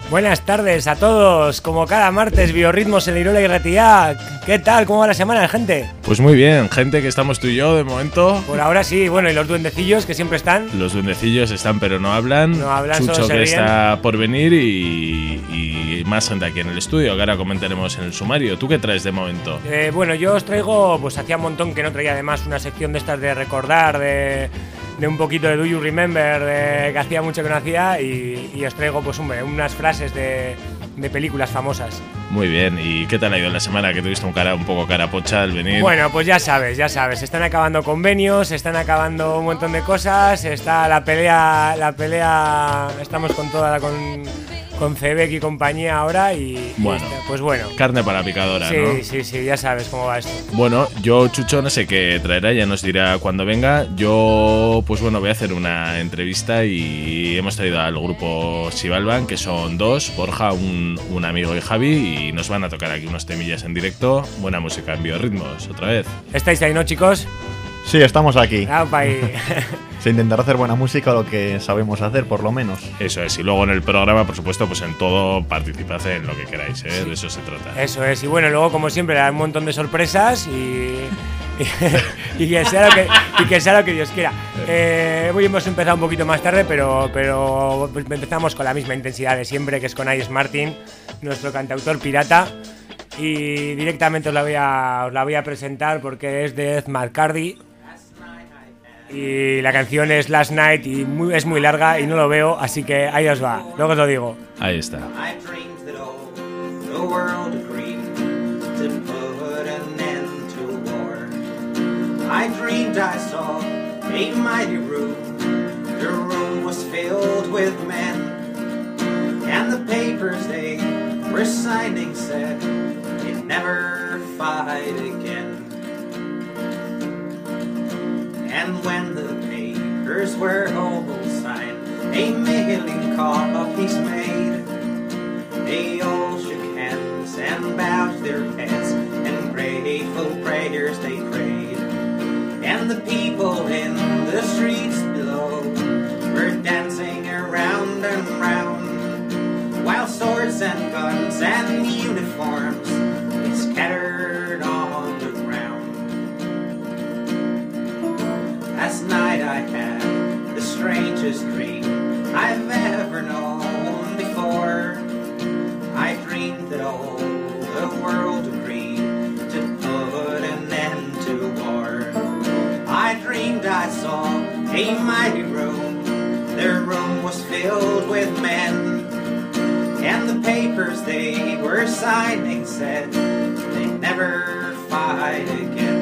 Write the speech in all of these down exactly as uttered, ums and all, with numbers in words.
Buenas tardes a todos, como cada martes, Biorritmos en Irola y Ratia. ¿Qué tal? ¿Cómo va la semana, gente? Pues muy bien, gente, que estamos tú y yo de momento. Por ahora sí, bueno, y los duendecillos que siempre están. Los duendecillos están pero no hablan. No hablan, Chucho solo se que ríen. está por venir y, y más gente aquí en el estudio, que ahora comentaremos en el sumario. ¿Tú qué traes de momento? Eh, bueno, yo os traigo, pues hacía un montón que no traía además una sección de estas de recordar, de... de un poquito de Do You Remember, de, que hacía mucho que no hacía, y, y os traigo pues hombre, unas frases de, de películas famosas. Muy bien, ¿y qué tal ha ido la semana? Que tuviste un cara un poco carapocha al venir. Bueno, pues ya sabes, ya sabes, se están acabando convenios, se están acabando un montón de cosas, está la pelea, la pelea, estamos con toda la con, con Cebec y compañía ahora y, Bueno, y pues bueno. Carne para la picadora, Sí, ¿no? sí, sí, ya sabes cómo va esto. Bueno, yo, Chucho, no sé qué traerá, ya nos dirá cuando venga. Yo, pues bueno, voy a hacer una entrevista y hemos traído al grupo Xibalban, que son dos, Borja, un, un amigo y Javi, y nos van a tocar aquí unos temillas en directo. Buena música en Biorritmos, otra vez. ¿Estáis ahí, no, chicos? Sí, estamos aquí. Ah, pa' ahí. Se intentará hacer buena música, lo que sabemos hacer, por lo menos. Eso es, y luego en el programa, por supuesto, pues en todo participad en lo que queráis, ¿eh? De eso se trata. Eso es, y bueno, luego como siempre hay un montón de sorpresas y, y, y que, sea lo que, y que sea lo que Dios quiera. Eh, hoy hemos empezado un poquito más tarde, pero, pero pues empezamos con la misma intensidad de siempre, que es con Ice Martin, nuestro cantautor pirata. Y directamente os la voy a, os la voy a presentar porque es de Ed McCarty. Y la canción es Last Night y muy, es muy larga y no lo veo, así que ahí os va, luego os lo digo. Ahí está. I dreamed that all the world agreed to put an end to war. I dreamed I saw a mighty room. The room was filled with men, and the papers they were signing said they'd never fight again. And when the papers were all signed, a million copies made. They all shook hands and bowed their heads, and grateful prayers they prayed. And the people in the streets below were dancing around and round, while swords and guns and uniforms they scattered on the ground. Last night I had the strangest dream I've ever known before. I dreamed that all the world agreed to put an end to war. I dreamed I saw a mighty room. The room was filled with men, and the papers they were signing said they'd never fight again.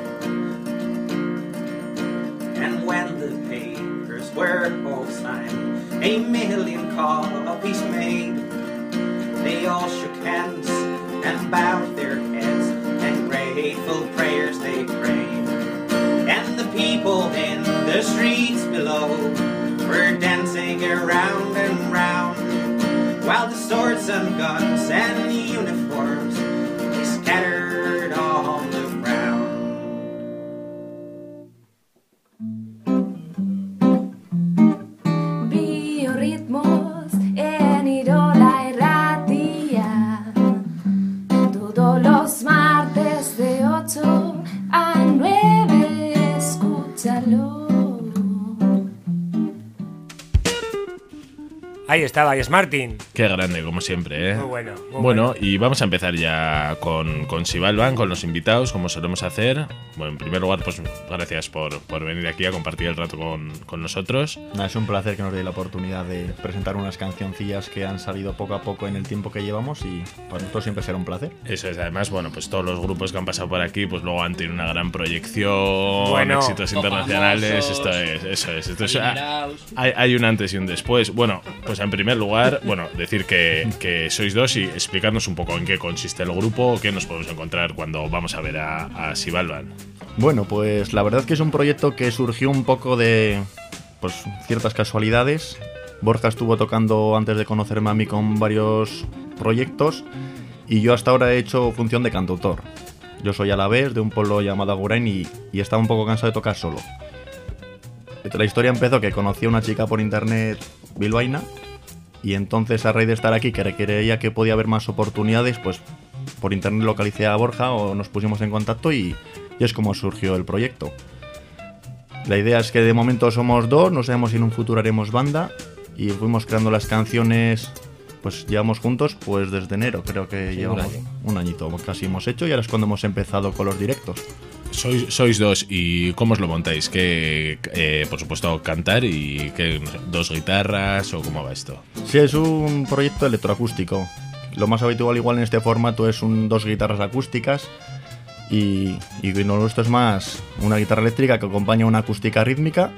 And when the papers were all signed, a million copies made, they all shook hands and bowed their heads, and grateful prayers they prayed. And the people in the streets below were dancing around and round, while the swords and guns and uniforms they scattered on the ground. Biorritmos en Irola y Ratia, todos los martes de ocho a nueve, escúchalo. Ahí estaba Ice Martin. Qué grande, como siempre, ¿eh? Muy bueno, muy bueno, bueno. y vamos a empezar ya con, con Xibalban, con los invitados, como solemos hacer. Bueno, en primer lugar, pues gracias por, por venir aquí a compartir el rato con, con nosotros. Nada, es un placer que nos dé la oportunidad de presentar unas cancioncillas que han salido poco a poco en el tiempo que llevamos, y para nosotros siempre será un placer. Eso es, además, bueno, pues todos los grupos que han pasado por aquí, pues luego han tenido una gran proyección, Bueno, éxitos internacionales, esto es, eso es, esto es, ah, hay, hay un antes y un después. Bueno, pues en primer lugar, bueno, decir que, que sois dos y explicarnos un poco en qué consiste el grupo, qué nos podemos encontrar cuando vamos a ver a, a Xibalban. Bueno, pues la verdad que es un proyecto que surgió un poco de pues ciertas casualidades. Borja estuvo tocando antes de conocerme a mí con varios proyectos, y yo hasta ahora he hecho función de cantautor. Yo soy alavés, de un pueblo llamado Agurain, y, y estaba un poco cansado de tocar solo. La historia empezó que conocí a una chica por internet bilbaína, Y entonces, a raíz de estar aquí, que creía que podía haber más oportunidades, pues por internet localicé a Borja o nos pusimos en contacto y, y es como surgió el proyecto. La idea es que de momento somos dos, no sabemos si en un futuro haremos banda y fuimos creando las canciones, pues llevamos juntos pues desde enero, creo que Sí, llevamos un año. un añito casi hemos hecho y ahora es cuando hemos empezado con los directos. Sois, sois dos, ¿y cómo os lo montáis? ¿Qué, eh, por supuesto, cantar y qué, no sé, dos guitarras o cómo va esto? Sí, es un proyecto electroacústico. Lo más habitual igual en este formato es un dos guitarras acústicas y, y lo nuestro es más una guitarra eléctrica que acompaña una acústica rítmica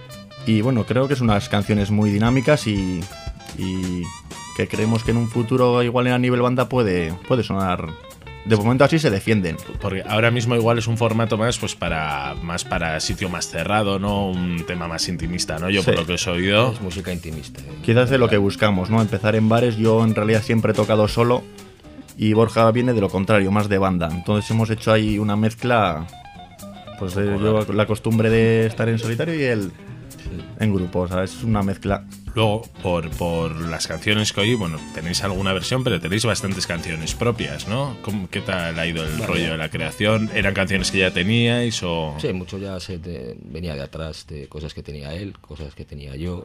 y bueno, creo que son unas canciones muy dinámicas y, y que creemos que en un futuro igual a nivel banda puede, puede sonar. De momento así se defienden. Porque ahora mismo igual es un formato más pues para más para sitio más cerrado, ¿no? Un tema más intimista, ¿no? Yo Sí. por lo que os he oído. Es música intimista. ¿eh? Quizás de lo que buscamos, ¿no? Empezar en bares, yo en realidad siempre he tocado solo y Borja viene de lo contrario, más de banda. Entonces hemos hecho ahí una mezcla, pues de, yo la costumbre de estar en solitario y él en grupo, o sea, es una mezcla. Luego, por, por las canciones que oí, bueno, tenéis alguna versión, pero tenéis bastantes canciones propias, ¿no? ¿Cómo, ¿Qué tal ha ido el Vale. rollo de la creación? ¿Eran canciones que ya teníais o...? Sí, mucho ya se te- venía de atrás de cosas que tenía él, cosas que tenía yo.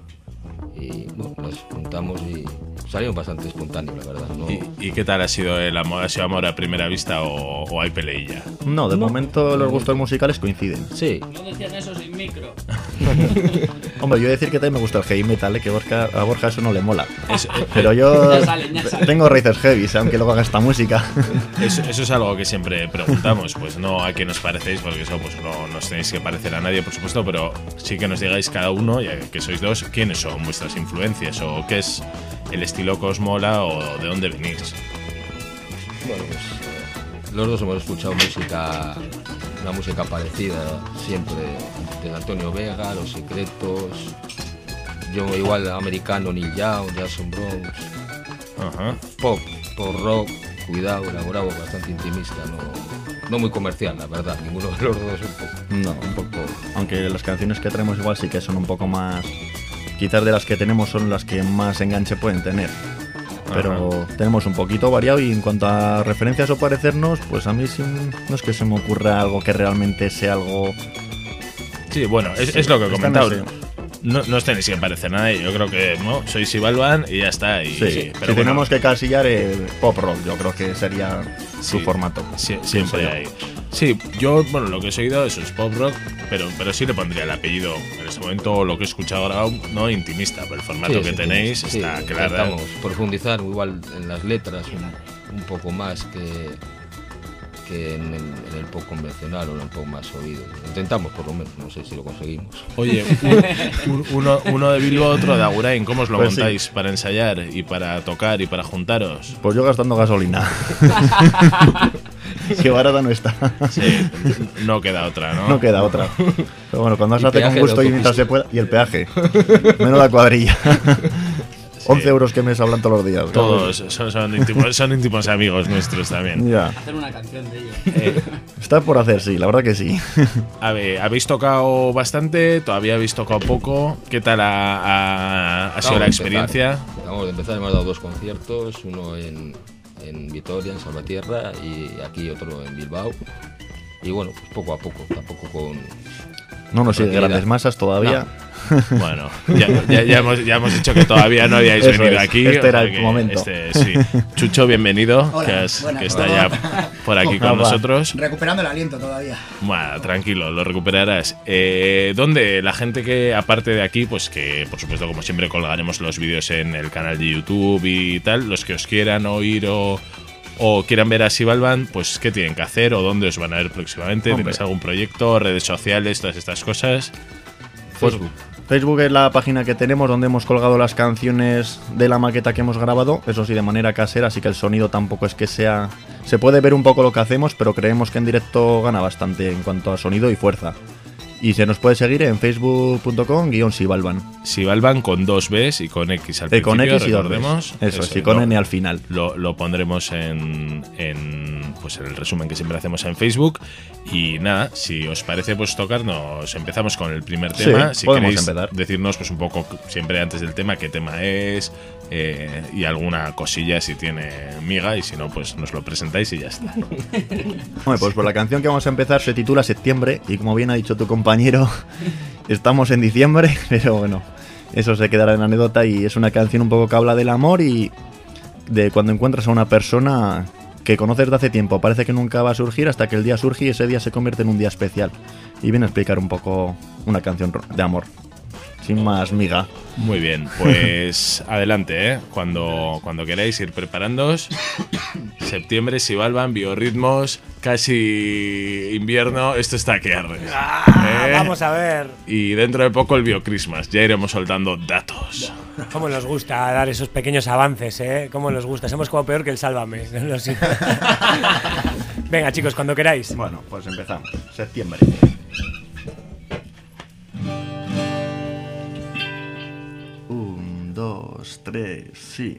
Y bueno, las juntamos y salieron bastante espontáneos, la verdad. ¿no? ¿Y, y qué tal ha sido el amor? ¿Ha sido amor a primera vista o, o hay peleilla? No, de momento los gustos musicales coinciden. Sí, No decían eso sin micro. Hombre, yo he de decir que también me gusta el heavy metal, ¿eh? Que Borja, a Borja eso no le mola. Es- Pero yo Ya salen, ya salen. tengo raíces heavy, aunque luego haga esta música. Eso, eso es algo que siempre preguntamos, pues no a qué nos parecéis, porque eso pues no nos tenéis que parecer a nadie, por supuesto, pero sí que nos digáis cada uno, ya que sois dos, quiénes son vuestras influencias o qué es el estilo que os mola o de dónde venís. bueno, pues eh, los dos hemos escuchado música, una música parecida siempre, de Antonio Vega, Los Secretos, yo igual americano, Neil Young, Jason Bronx, Ajá. pop, pop rock, cuidado, elaborado, bastante intimista, no, no muy comercial, la verdad, ninguno de los dos un poco. No, un poco. Aunque las canciones que traemos igual sí que son un poco más. Quizás de las que tenemos son las que más enganche pueden tener. Pero tenemos un poquito variado y en cuanto a referencias o parecernos, pues a mí sí, no es que se me ocurra algo que realmente sea algo. Sí, bueno, es, es lo que he Esta comentado. no sé. No, no os tenéis que parecer nada, yo creo que no, sois Ibalban y ya está. Y, Sí, pero si bueno, tenemos que casillar el pop rock, yo creo que sería su Sí. formato. Sí, Pienso siempre yo. hay. Sí, yo, bueno, lo que he oído eso es pop rock, pero, pero sí le pondría el apellido en este momento, lo que he escuchado grabado, no intimista, pero el formato Sí, que sí, tenéis sí, está sí, claro. intentamos profundizar igual en las letras un, un poco más que, que en, el, en el pop convencional o en el pop más oído. Intentamos por lo menos, no sé si lo conseguimos. Oye, un- uno, uno de Bilbo, otro de Agurain, ¿cómo os lo Pues sí. montáis para ensayar y para tocar y para juntaros? Pues yo gastando gasolina. Que barata no está. Sí, no queda otra, ¿no? No queda otra. Pero bueno, cuando Y se hace con peaje de gusto y mientras se autopista. pueda. Y el peaje. Menuda cuadrilla. once euros que me hablan todos los días. Todos son, son, íntimos, son íntimos amigos nuestros también. Ya. Hacer una canción de ello. Eh, Está por hacer, sí, la verdad que sí. a ver, ¿habéis tocado bastante? ¿Todavía habéis tocado poco? ¿Qué tal ha, ha- ha sido Acabamos la de experiencia? empezar. Acabamos de empezar, hemos dado dos conciertos, uno en, en Vitoria, en Salvatierra, y aquí otro en Bilbao. Y bueno, pues poco a poco, tampoco con... No nos sigue Tranquilidad. grandes masas todavía. Bueno, ya, ya, ya hemos, ya hemos dicho que todavía no habíais Eso venido es, aquí. este o era sea el que momento. este, sí. Chucho, bienvenido, Hola, que, has- buenas, que está buenas. ya por aquí con Hola. nosotros. Recuperando el aliento todavía. Bueno, tranquilo, lo recuperarás. Eh, ¿Dónde la gente que, aparte de aquí, pues que por supuesto, como siempre, colgaremos los vídeos en el canal de YouTube y tal, los que os quieran oír o, o quieran ver a Sibalban, pues qué tienen que hacer o dónde os van a ver próximamente? Hombre. ¿Tenéis algún proyecto, redes sociales, todas estas cosas? Facebook. Facebook es la página que tenemos donde hemos colgado las canciones de la maqueta que hemos grabado, eso sí, de manera casera, así que el sonido tampoco es que sea... Se puede ver un poco lo que hacemos, pero creemos que en directo gana bastante en cuanto a sonido y fuerza. Y se nos puede seguir en facebook punto com guión Sibalban. Sibalban con dos Bs y con X al Eh, con principio, X y dos recordemos. Bs. Eso, sí, con lo- N al final. Lo, lo pondremos en, en, pues el resumen que siempre hacemos en Facebook. Y nada, si os parece, pues tocarnos, empezamos con el primer tema. Sí, si podemos queréis empezar. decirnos pues un poco, siempre antes del tema, qué tema es, eh, y alguna cosilla si tiene miga, y si no, pues nos lo presentáis y ya está. Bueno, pues por la canción que vamos a empezar se titula Septiembre, y como bien ha dicho tu compañero, estamos en diciembre, pero bueno, eso se quedará en anécdota, y es una canción un poco que habla del amor y de cuando encuentras a una persona que conoces de hace tiempo, parece que nunca va a surgir hasta que el día surge y ese día se convierte en un día especial. Y viene a explicar un poco una canción de amor, sin más miga. Muy bien, pues adelante, ¿eh? Cuando, cuando queráis ir preparándoos. Septiembre, Xibalban, biorritmos, casi invierno, esto está que arde. Ah, ¿Eh? Vamos a ver. Y dentro de poco el Biocrismas, ya iremos soltando datos. Cómo nos gusta dar esos pequeños avances, ¿eh? Cómo nos gusta. Somos como peor que el Sálvame. Lo siento. Venga, chicos, cuando queráis. Bueno, pues empezamos. Septiembre. Un, dos, tres, sí.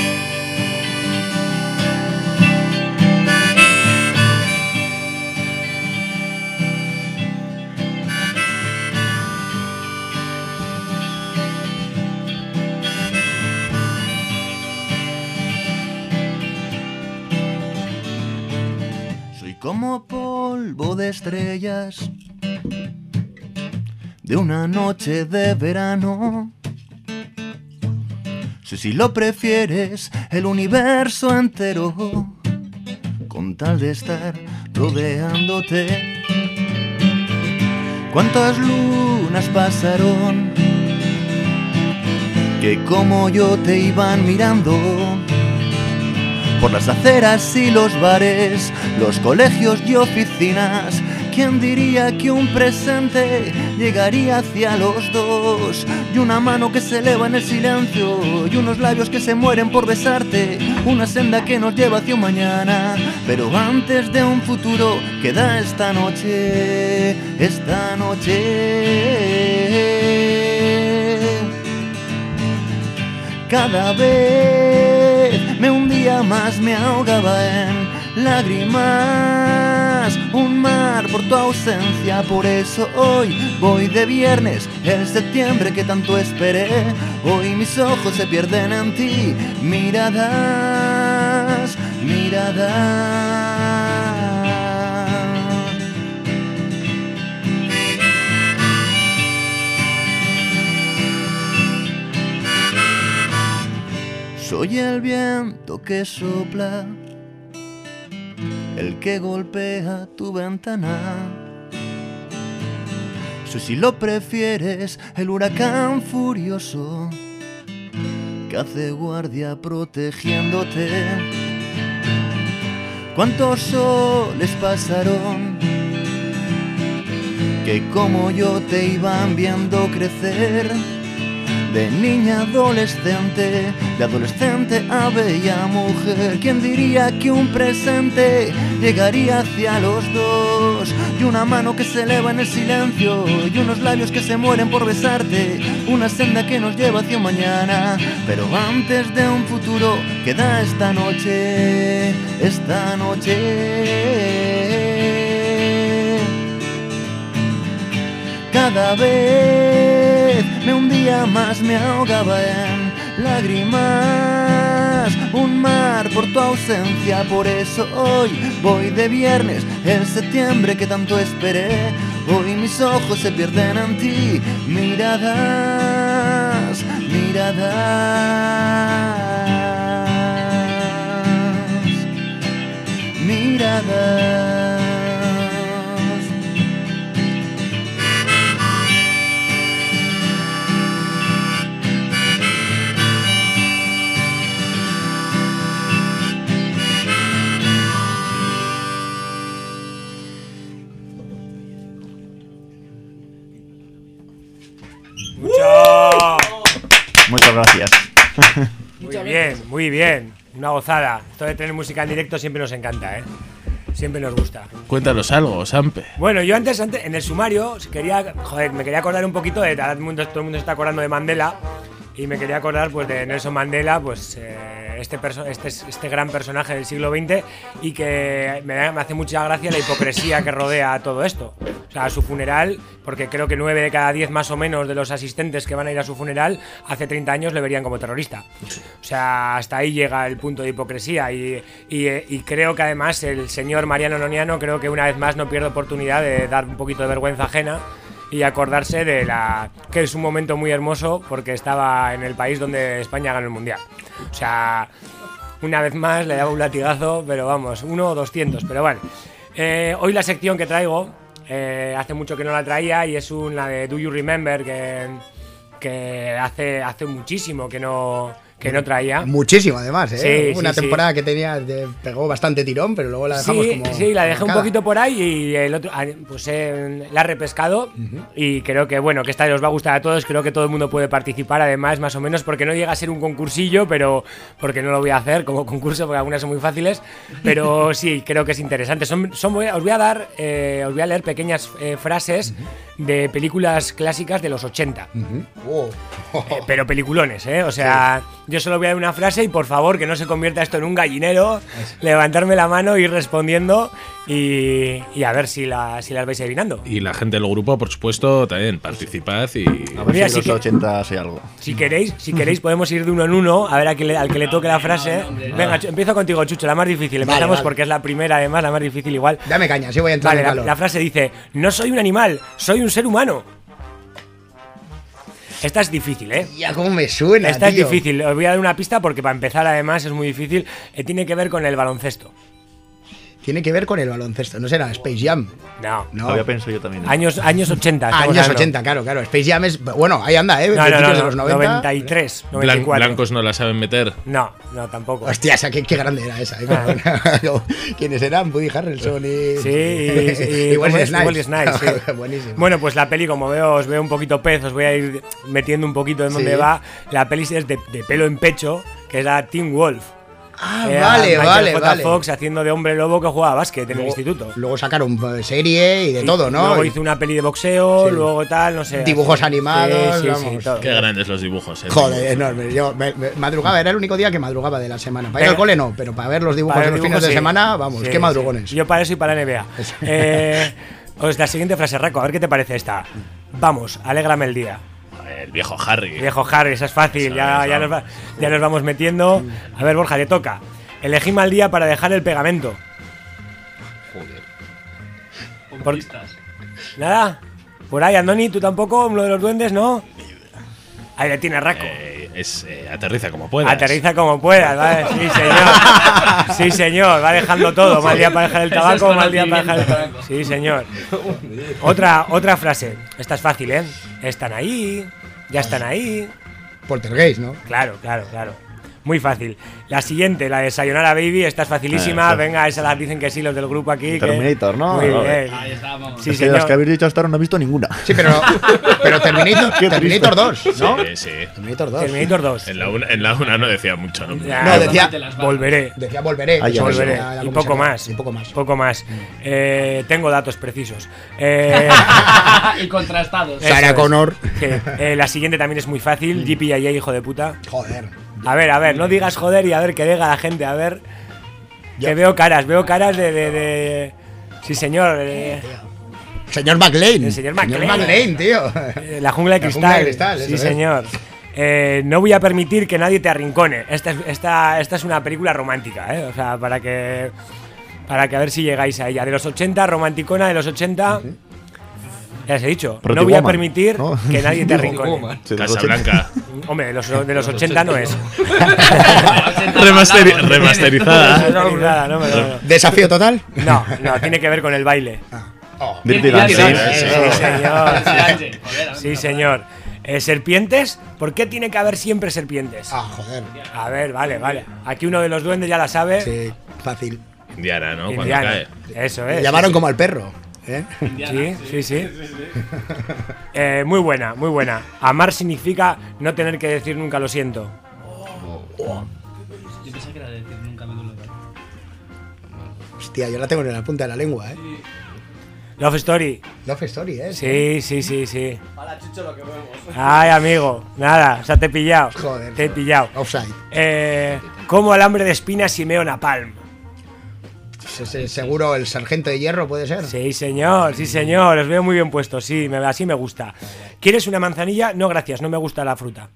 Soy como polvo de estrellas de una noche de verano. Si, si lo prefieres, el universo entero, con tal de estar rodeándote. ¿Cuántas lunas pasaron que como yo te iban mirando? Por las aceras y los bares, los colegios y oficinas. ¿Quién diría que un presente llegaría hacia los dos? Y una mano que se eleva en el silencio, y unos labios que se mueren por besarte. Una senda que nos lleva hacia un mañana, pero antes de un futuro queda esta noche, esta noche. Cada vez me hundía más, me ahogaba en lágrimas, un mar por tu ausencia. Por eso hoy voy de viernes, el septiembre que tanto esperé. Hoy mis ojos se pierden en ti, miradas, miradas. Soy el viento que sopla, el que golpea tu ventana. Soy, si lo prefieres, el huracán furioso que hace guardia protegiéndote. ¿Cuántos soles pasaron que como yo te iban viendo crecer? De niña a adolescente, de adolescente a bella mujer. ¿Quién diría que un presente llegaría hacia los dos? Y una mano que se eleva en el silencio, y unos labios que se mueren por besarte. Una senda que nos lleva hacia un mañana, pero antes de un futuro queda esta noche, esta noche. Cada vez me hundía más, me ahogaba en lágrimas, un mar por tu ausencia. Por eso hoy voy de viernes, el septiembre que tanto esperé. Hoy mis ojos se pierden en ti, miradas, miradas, miradas. Muchas gracias. Muy bien, muy bien. Una gozada. Esto de tener música en directo siempre nos encanta, ¿eh? Siempre nos gusta. Cuéntanos algo, Sampe. Bueno, yo antes, antes en el sumario, quería, joder, me quería acordar un poquito de todo el mundo, todo el mundo se está acordando de Mandela. Y me quería acordar pues de Nelson Mandela, pues eh, este, perso este, este gran personaje del siglo veinte y que me, da, me hace mucha gracia la hipocresía que rodea todo esto. O sea, a su funeral, porque creo que nueve de cada diez más o menos de los asistentes que van a ir a su funeral hace treinta años le verían como terrorista. O sea, hasta ahí llega el punto de hipocresía y, y, y creo que además el señor Mariano Noniano, creo que una vez más no pierde oportunidad de dar un poquito de vergüenza ajena y acordarse de la que es un momento muy hermoso porque estaba en el país donde España ganó el Mundial. O sea, una vez más le daba un latigazo, pero vamos, uno o doscientos, pero vale. Eh, hoy la sección que traigo, eh, hace mucho que no la traía y es una de Do You Remember que, que hace, hace muchísimo que no... que no traía. Muchísimo, además, ¿eh? Sí, Una sí, temporada sí. que tenía, de, pegó bastante tirón, pero luego la dejamos Sí, como. sí, la dejé marcada. un poquito por ahí y el otro, ah, pues eh, la he repescado uh-huh. y creo que, bueno, que esta os va a gustar a todos. Creo que todo el mundo puede participar, además, más o menos, porque no llega a ser un concursillo, pero porque no lo voy a hacer como concurso, porque algunas son muy fáciles. Pero sí, creo que es interesante. Son, son, os voy a dar, eh, os voy a leer pequeñas eh, frases uh-huh. de películas clásicas de los ochenta. Uh-huh. Oh. Oh. Eh, pero peliculones, ¿eh? O sea, sí. Yo solo voy a dar una frase y por favor que no se convierta esto en un gallinero, levantarme la mano, ir respondiendo y, y a ver si, la, si las vais adivinando. Y la gente del grupo, por supuesto, también participad y... A ver Mira, si si los que, ochenta hace algo. Si queréis, si queréis podemos ir de uno en uno, a ver a que le, al que le toque la frase. Venga, empiezo contigo, Chucho, la más difícil. Empezamos vale, vale. porque es la primera, además, la más difícil igual. Dame caña, sí voy a entrar vale, en la, calor. La frase dice, no soy un animal, soy un ser humano. Esta es difícil, ¿eh? Ya, cómo me suena, Esta tío. es difícil. Os voy a dar una pista porque para empezar, además, es muy difícil. Eh, tiene que ver con el baloncesto. Tiene que ver con el baloncesto, ¿no será Space Jam? No. No. Había pensado yo también. Años, años ochenta. Ah, años ochenta, claro, claro. Space Jam es... Bueno, ahí anda, ¿eh? No, no, no, de los noventa. noventa y tres, noventa y cuatro. ¿Blancos no la saben meter? No, no, tampoco. Hostia, esa, qué, qué grande era esa. ¿eh? Ah. ¿Quiénes eran? Woody Harrelson y... Sí, y, y, y Wesley Snipes. Wesley Snipes, sí. Buenísimo. Bueno, pues la peli, como veo, os veo un poquito pez, os voy a ir metiendo un poquito en dónde sí. va. La peli es de, de pelo en pecho, que es la Teen Wolf. Ah, Era vale, Michael vale, J. vale. Fox haciendo de hombre lobo que jugaba a básquet en luego, el instituto. Luego sacaron serie y de y todo, ¿no? Luego hizo una peli de boxeo, sí. luego tal, no sé. Dibujos así. animados, sí, sí, vamos. sí, todo. Qué grandes los dibujos, eh. Joder, enorme. Yo me, me, madrugaba, era el único día que madrugaba de la semana. Para ir Venga. al cole no, pero para ver los dibujos Para en los dibujos, fines de sí. semana, vamos, Sí, qué madrugones. sí. Yo para eso y para la N B A. eh, os la siguiente frase, Raco, a ver qué te parece esta. Vamos, alégrame el día. El viejo Harry. Viejo Harry, esa es fácil, Eso, ya, eso. ya, nos va, ya nos vamos metiendo. A ver, Borja, te toca. Elegí mal día para dejar el pegamento. Joder. Por... Nada. Por ahí, Andoni, tú tampoco, uno de los duendes, ¿no? Ahí le tiene Raco. Eh, es, eh, aterriza como puedas. Aterriza como puedas, ¿vale? Sí, señor. Sí, señor. Va dejando todo. Mal día para dejar el tabaco, mal día para dejar el tabaco. Sí, señor. Otra, otra frase. Esta es fácil, ¿eh? Están ahí. Ya están ahí. Poltergeist, ¿no? Claro, claro, claro. Muy fácil. La siguiente, la de Sayonara Baby, esta es facilísima. Ah, sí. Venga, esa las dicen que sí los del grupo aquí. Terminator, que... ¿no? Muy No, bien. Ahí estamos. Sí, es que de las señor. que habéis dicho hasta ahora no he visto ninguna. Sí, pero, pero Terminator, Qué Terminator dos, ¿no? Sí, sí. Terminator dos. Terminator dos. En la, una, en la una no decía mucho, ¿no? Ya, No, decía- volveré. Decía volveré. Ah, ya, que Volveré. la- la Y poco comisaría. más. Y poco más. Poco más. Eh, tengo datos precisos. Eh, Y contrastados. Eso Sarah es. Connor. que, eh, la siguiente también es muy fácil. G P I A, hijo de puta. Joder. A ver, a ver, no digas joder y a ver que diga la gente. A ver. Yo- Que veo caras, veo caras de. de, de... Sí, señor. eh, Señor McLean. El señor McLean. McLean, tío. eh, la jungla de La cristal. jungla de cristal, sí, eso es. señor. Eh, no voy a permitir que nadie te arrincone. Esta es, esta, esta es una película romántica, ¿eh? O sea, para que. Para que a ver si llegáis a ella. De los ochenta, romanticona de los ochenta. Ya os he dicho. Pretty No voy a Woman, permitir ¿no? que nadie te arrincone. Woman. Sí, de los ochenta. Casablanca. Hombre, de los, de los ochenta no es. Remasteri- remasterizada. Remasterizada, no, no, no. Desafío total. No, no, tiene que ver con el baile. Dirty Dirty Dancing. Dancing. Sí, Sí, señor. Joder, joder, Sí, señor. Eh, ¿Serpientes? ¿Por qué tiene que haber siempre serpientes? Ah, joder. A ver, vale, vale. Aquí uno de los duendes ya la sabe. Sí, fácil. Indiana, ¿no? Cuando Indiana. cae. Eso Me es. llamaron como al perro. ¿eh? Sí, sí, sí. Eh, muy buena, muy buena. Amar significa no tener que decir nunca lo siento. Yo pensaba que era de decir nunca me duele. Hostia, yo la tengo en la punta de la lengua, ¿eh? Love Story. Love Story, ¿eh? Sí, sí, sí, sí. Para Chucho lo que vemos. Ay, amigo, nada, o sea, te he pillado. Joder, te he joder. pillado. Offside. Eh, como alambre de espinas y meo napalm. Se- se- Seguro el sargento de hierro puede ser. Sí, señor, sí, señor. Os veo muy bien puestos, sí, me, así me gusta. ¿Quieres una manzanilla? No, gracias, no me gusta la fruta.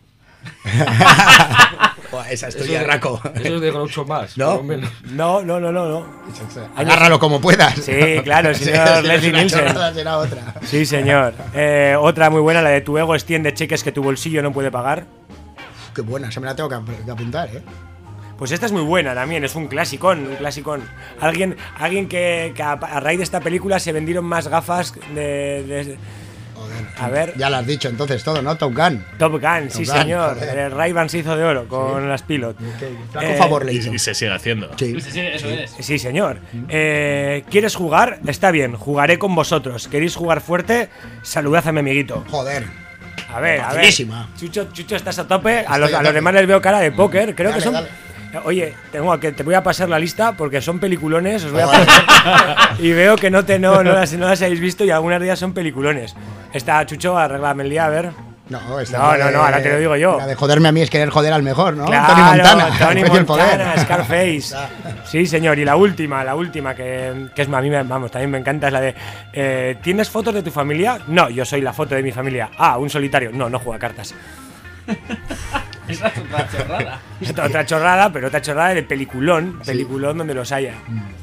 Buah, esa Eso estoy ya es- raco. Eso es de Groucho más, ¿No? por lo menos. No, no, no, no, no. Agárralo como puedas. Sí, claro, el Sí, señor si no es Leslie una Nielsen. chorrada, será otra. Sí, señor. Eh, otra muy buena, la de tu ego extiende cheques que tu bolsillo no puede pagar. Qué buena, se me la tengo que, ap- que apuntar, ¿eh? Pues esta es muy buena también, es un clasicón, un clasicón. Alguien, alguien que, que a, a raíz de esta película se vendieron más gafas de... de- Joder. a ver, Ya lo has dicho entonces todo, ¿no? Top Gun. Top Gun, sí Gun, señor. joder. El Ray-Ban se hizo de oro con las Pilot. Flaco Eh, favor le Y, hizo. y se sigue haciendo. Sí. Sí, sí, eso es. Sí, señor. Eh, ¿Quieres jugar? Está bien, jugaré con vosotros. ¿Queréis jugar fuerte? Saludad a mi amiguito. Joder. A ver, a ver. Facilísima. Chucho, Chucho, estás a tope. A los, a a los tope. demás les veo cara de póker. Creo Dale, que son. dale. Oye, tengo que te voy a pasar la lista porque son peliculones. Os voy a pasar. Y veo que no te no, no las, no las habéis visto y algunas de ellas son peliculones. Está Chucho, arreglame el día, a ver. No, esta No, la no, de- no, ahora te lo digo yo. La de joderme a mí es querer joder al mejor, ¿no? Claro, Tony Montana. Tony el precio del poder. Montana, Scarface. Sí, señor. Y la última, la última que, que es a mí, me- vamos, también me encanta es la de eh, ¿tienes fotos de tu familia? No, yo soy la foto de mi familia. Ah, un solitario. No, no juega cartas. Esa es otra chorrada. Otra, otra chorrada, pero otra chorrada de peliculón, peliculón donde los haya.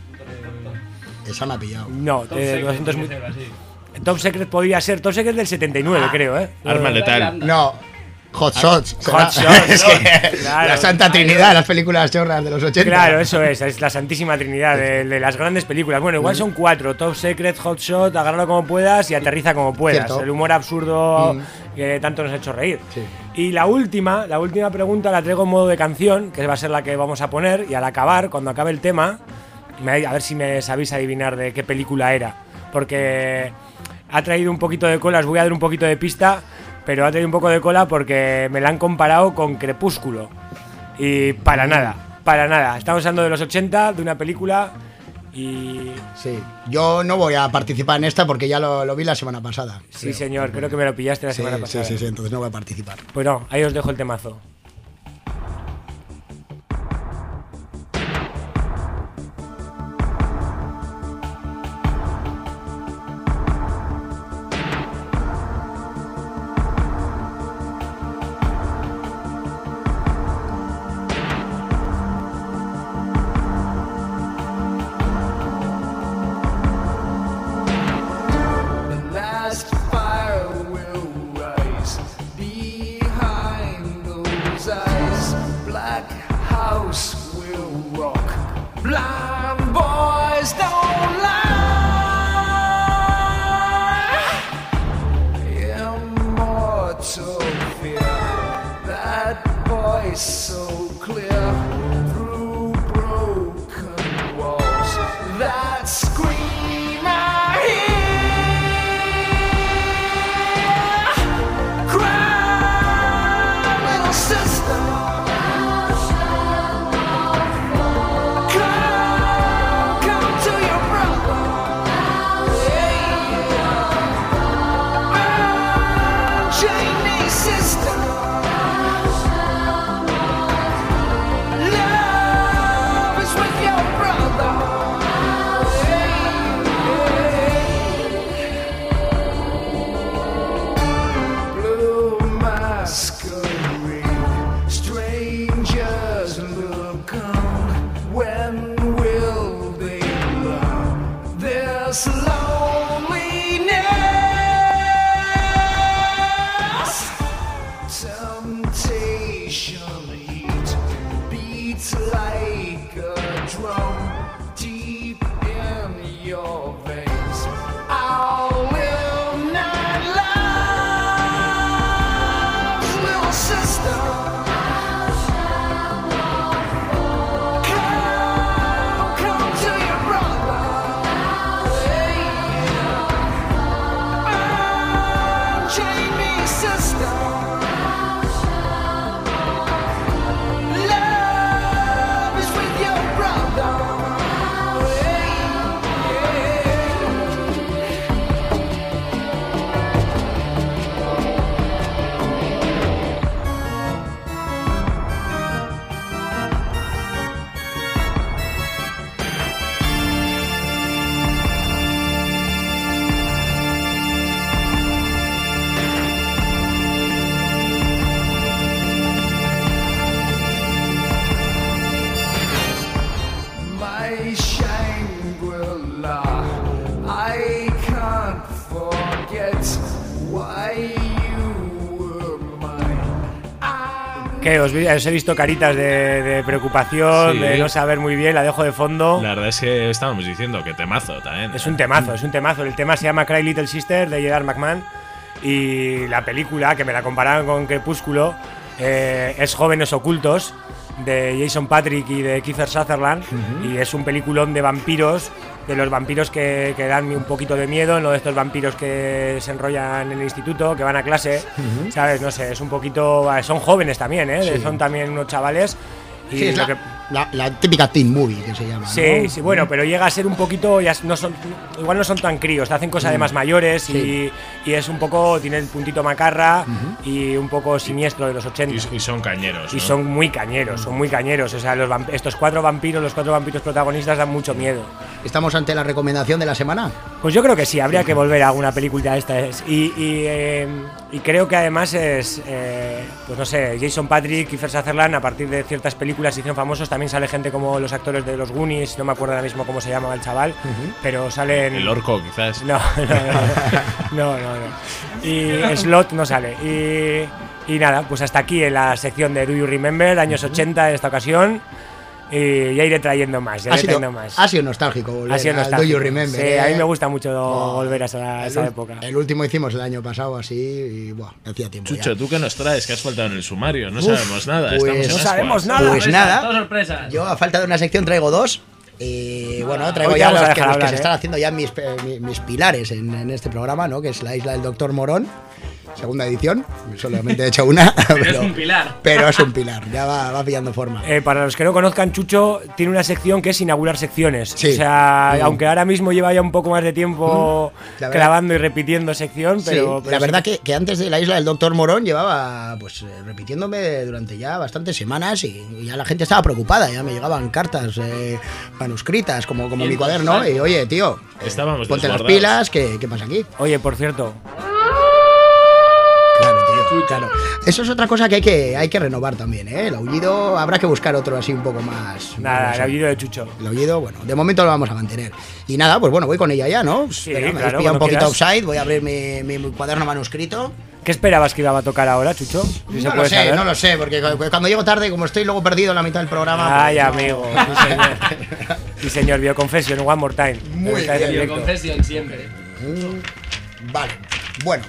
Esa me ha pillado. No, Top eh, Secret, doscientos tiene muy- que ser así. Top Secret podría ser. Top Secret del setenta y nueve, creo, ¿eh? Arma Eh, letal. No. Hot Shots. Hot será. Shots, Es que claro. la Santa Trinidad de las películas chorras de los ochenta. Claro, eso es, es la santísima trinidad de, de las grandes películas. Bueno, igual son cuatro: Top Secret, Hot Shot, agárralo como puedas y aterriza como puedas. Cierto. El humor absurdo Mm. que tanto nos ha hecho reír. Sí. Y la última, la última pregunta la traigo en modo de canción, que va a ser la que vamos a poner, y al acabar, cuando acabe el tema, me- a ver si me sabéis adivinar de qué película era. Porque ha traído un poquito de cola, os voy a dar un poquito de pista, pero ha traído un poco de cola porque me la han comparado con Crepúsculo. Y para nada, para nada. Estamos hablando de los ochenta, de una película y... Sí. Yo no voy a participar en esta porque ya lo, lo vi la semana pasada. Sí, señor, creo que me lo pillaste la Sí, semana sí, pasada. sí, sí, entonces no voy a participar. Pues no, ahí os dejo el temazo. The last fire will rise behind those eyes. Black house will rock. Blind boys don't lie. Immortal fear. That voice so clear through broken walls. That scream I hear. Cry, little sister. Come, come to your brother. Yeah. Unchain me, sister. Love is with your brother. Blue masquerade, strangers look on. When will they learn this loneliness? Temptation heat beats like a drum deep in your veins. I will not love, little sister. Come, come to your brother. Unchain me, sister. Love is with your brother. Que os, vi- os he visto caritas de, de preocupación, Sí. de no saber muy bien, la dejo de fondo. La verdad es que estábamos diciendo que temazo también. Es un temazo, es un temazo. El tema se llama Cry Little Sister de Gerard McMahon y la película, que me la compararon con Crepúsculo, eh, es Jóvenes Ocultos de Jason Patric y de Kiefer Sutherland y es un peliculón de vampiros, de los vampiros que, que dan un poquito de miedo, no de estos vampiros que se enrollan en el instituto, que van a clase, ¿sabes? No sé, es un poquito... Son jóvenes también, ¿eh? Sí. Son también unos chavales. Y Sí, es lo la, que- la- la típica teen movie que se llama. Sí, ¿no? sí, bueno, pero llega a ser un poquito, ya no son, igual no son tan críos, te hacen cosas de más mayores y, y es un poco, tiene el puntito macarra y un poco siniestro de los ochenta. Y, y son cañeros. Y ¿no? son muy cañeros, son muy cañeros. O sea, los vamp- estos cuatro vampiros, los cuatro vampiros protagonistas dan mucho miedo. ¿Estamos ante la recomendación de la semana? Pues yo creo que sí, habría que volver a alguna película de estas. Y, y, eh, y creo que además es, eh, pues no sé, Jason Patric, Kiefer Sutherland, a partir de ciertas películas se hicieron famosos. También sale gente como los actores de los Goonies, no me acuerdo ahora mismo cómo se llamaba el chaval, pero salen... El orco, quizás. No, no, no, no, no, no. Y Slot no sale. Y, y nada, pues hasta aquí en la sección de Do You Remember, años ochenta en esta ocasión. Y ya iré trayendo más, ya Ha iré sido, trayendo más. ha sido nostálgico volver Ha sido al nostálgico. Do You Remember. Sí, ¿eh? a mí me gusta mucho Oh, volver a esa, a esa el, ul- época. El último hicimos el año pasado así y buah, hacía tiempo. Chucho, ya. ¿tú qué nos traes? Que has faltado en el sumario. No Uf, sabemos nada. pues- Estamos en No ascuas. sabemos nada. Pues Sorpresas, nada. todo sorpresas. Yo a falta de una sección traigo dos. Y bueno, traigo Hoy te ya vamos los a que, dejar los que hablar, se ¿eh? están haciendo ya mis, pe- mi- mis pilares en, en este programa, ¿no? Que es la isla del Doctor Morón. Segunda edición. Solamente he hecho una. Pero es pero, un pilar. pero es un pilar. Ya va, va pillando forma. Eh, para los que no conozcan, Chucho tiene una sección que es inaugurar secciones. Sí. O sea, Mm. aunque ahora mismo lleva ya un poco más de tiempo La verdad- clavando y repitiendo sección, pero, Sí, pero la sí verdad que, que antes de la isla del Doctor Morón llevaba pues eh, repitiéndome durante ya bastantes semanas y, y ya la gente estaba preocupada, ya me llegaban cartas eh, manuscritas como, como mi Cientos, cuaderno ¿sabes? y oye tío, eh, Estábamos ponte las desbordados. pilas, ¿qué, qué pasa aquí? Oye, por cierto, Claro, tío, claro. Eso es otra cosa que hay que, hay que renovar también, ¿eh? El aullido habrá que buscar otro así un poco más... nada, más- el aullido de Chucho. El aullido, bueno, de momento lo vamos a mantener. Y nada, pues bueno, voy con ella ya, ¿no? Sí, Espera, me claro, habéis pillado un cuando poquito quieras. offside, voy a abrir mi, mi- mi cuaderno manuscrito. ¿Qué esperabas que iba a tocar ahora, Chucho? Si se No lo puede sé, saber. no lo sé, porque cu- cuando llego tarde, como estoy luego perdido en la mitad del programa... Ay, pues, no. amigo. Sí, señor. Sí, señor, Bioconfession, one more time. Muy Está en bien. directo. Confesión siempre. Mm, Vale, bueno.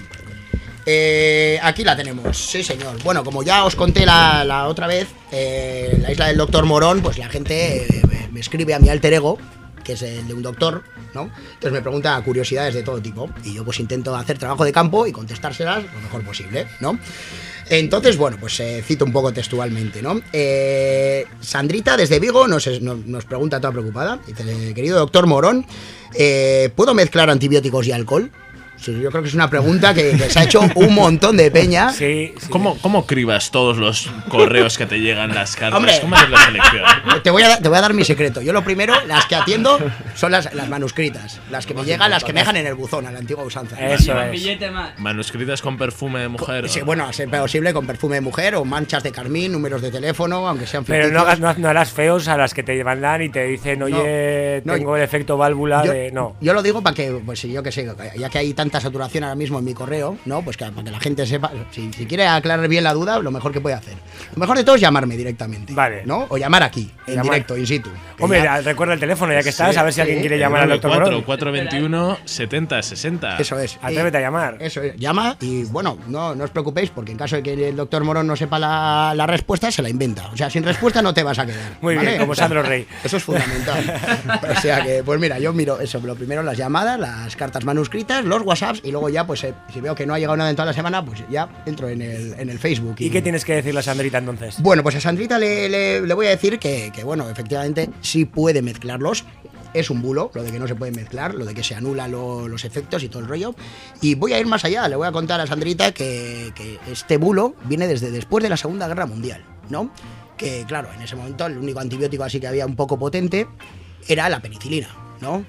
Eh, aquí la tenemos, sí señor. Bueno, como ya os conté la, la otra vez, eh, la isla del Doctor Morón, pues la gente eh, me, me escribe a mi alter ego, que es el de un doctor, ¿no? Entonces me pregunta curiosidades de todo tipo y yo pues intento hacer trabajo de campo y contestárselas lo mejor posible, ¿no? Entonces, bueno, pues eh, cito un poco textualmente, ¿no? Eh, Sandrita desde Vigo nos, es- nos, nos pregunta toda preocupada, dice, querido doctor Morón, eh, ¿puedo mezclar antibióticos y alcohol? Sí, yo creo que es una pregunta que, que se ha hecho un montón de peña. Sí, sí. ¿Cómo, ¿Cómo cribas todos los correos que te llegan, las cartas? Hombre. ¿Cómo haces la selección? Te voy, a, da- te voy a dar mi secreto. Yo lo primero, las que atiendo son las, las manuscritas. Las que me llegan, las que me dejan en el buzón, a la antigua usanza. Eso Lleva un es. billete más. ¿Manuscritas con perfume de mujer? Sí, o- bueno, a ser posible con perfume de mujer o manchas de carmín, números de teléfono, aunque sean Pero no, ficticios. hagas, no, no harás feos a las que te mandan y te dicen, oye, No, tengo el efecto válvula yo, de. No. yo lo digo para que, pues yo que sé, ya que hay tanta saturación ahora mismo en mi correo, ¿no? Pues que, para que la gente sepa, si, si quiere aclarar bien la duda, lo mejor que puede hacer. Lo mejor de todo es llamarme directamente. Vale. ¿No? O llamar aquí, en Llamar. directo, in situ. Que Hombre, ya- recuerda el teléfono ya que estás, a ver si alguien quiere llamar al doctor cuatro Morón. cuatro veintiuno setenta sesenta. Eso es. Atrévete Y- a llamar. Eso es. Llama y bueno, no, no os preocupéis porque en caso de que el doctor Morón no sepa la, la respuesta, se la inventa. O sea, sin respuesta no te vas a quedar. Muy ¿vale? bien, como Sandro Rey. Eso es fundamental. O sea que, pues mira, yo miro eso, lo primero las llamadas, las cartas manuscritas, los WhatsApps y luego ya, pues eh, si veo que no ha llegado nada en toda la semana, pues ya entro en el, en el Facebook. ¿Y qué tienes que decirle a Sandrita entonces? Bueno, pues a Sandrita le, le- le voy a decir que, que, bueno, efectivamente sí puede mezclarlos. Es un bulo, lo de que no se pueden mezclar, lo de que se anulan lo- los efectos y todo el rollo. Y voy a ir más allá, le voy a contar a Sandrita que, que este bulo viene desde después de la Segunda Guerra Mundial, ¿no? Que claro, en ese momento el único antibiótico así que había un poco potente era la penicilina, ¿no?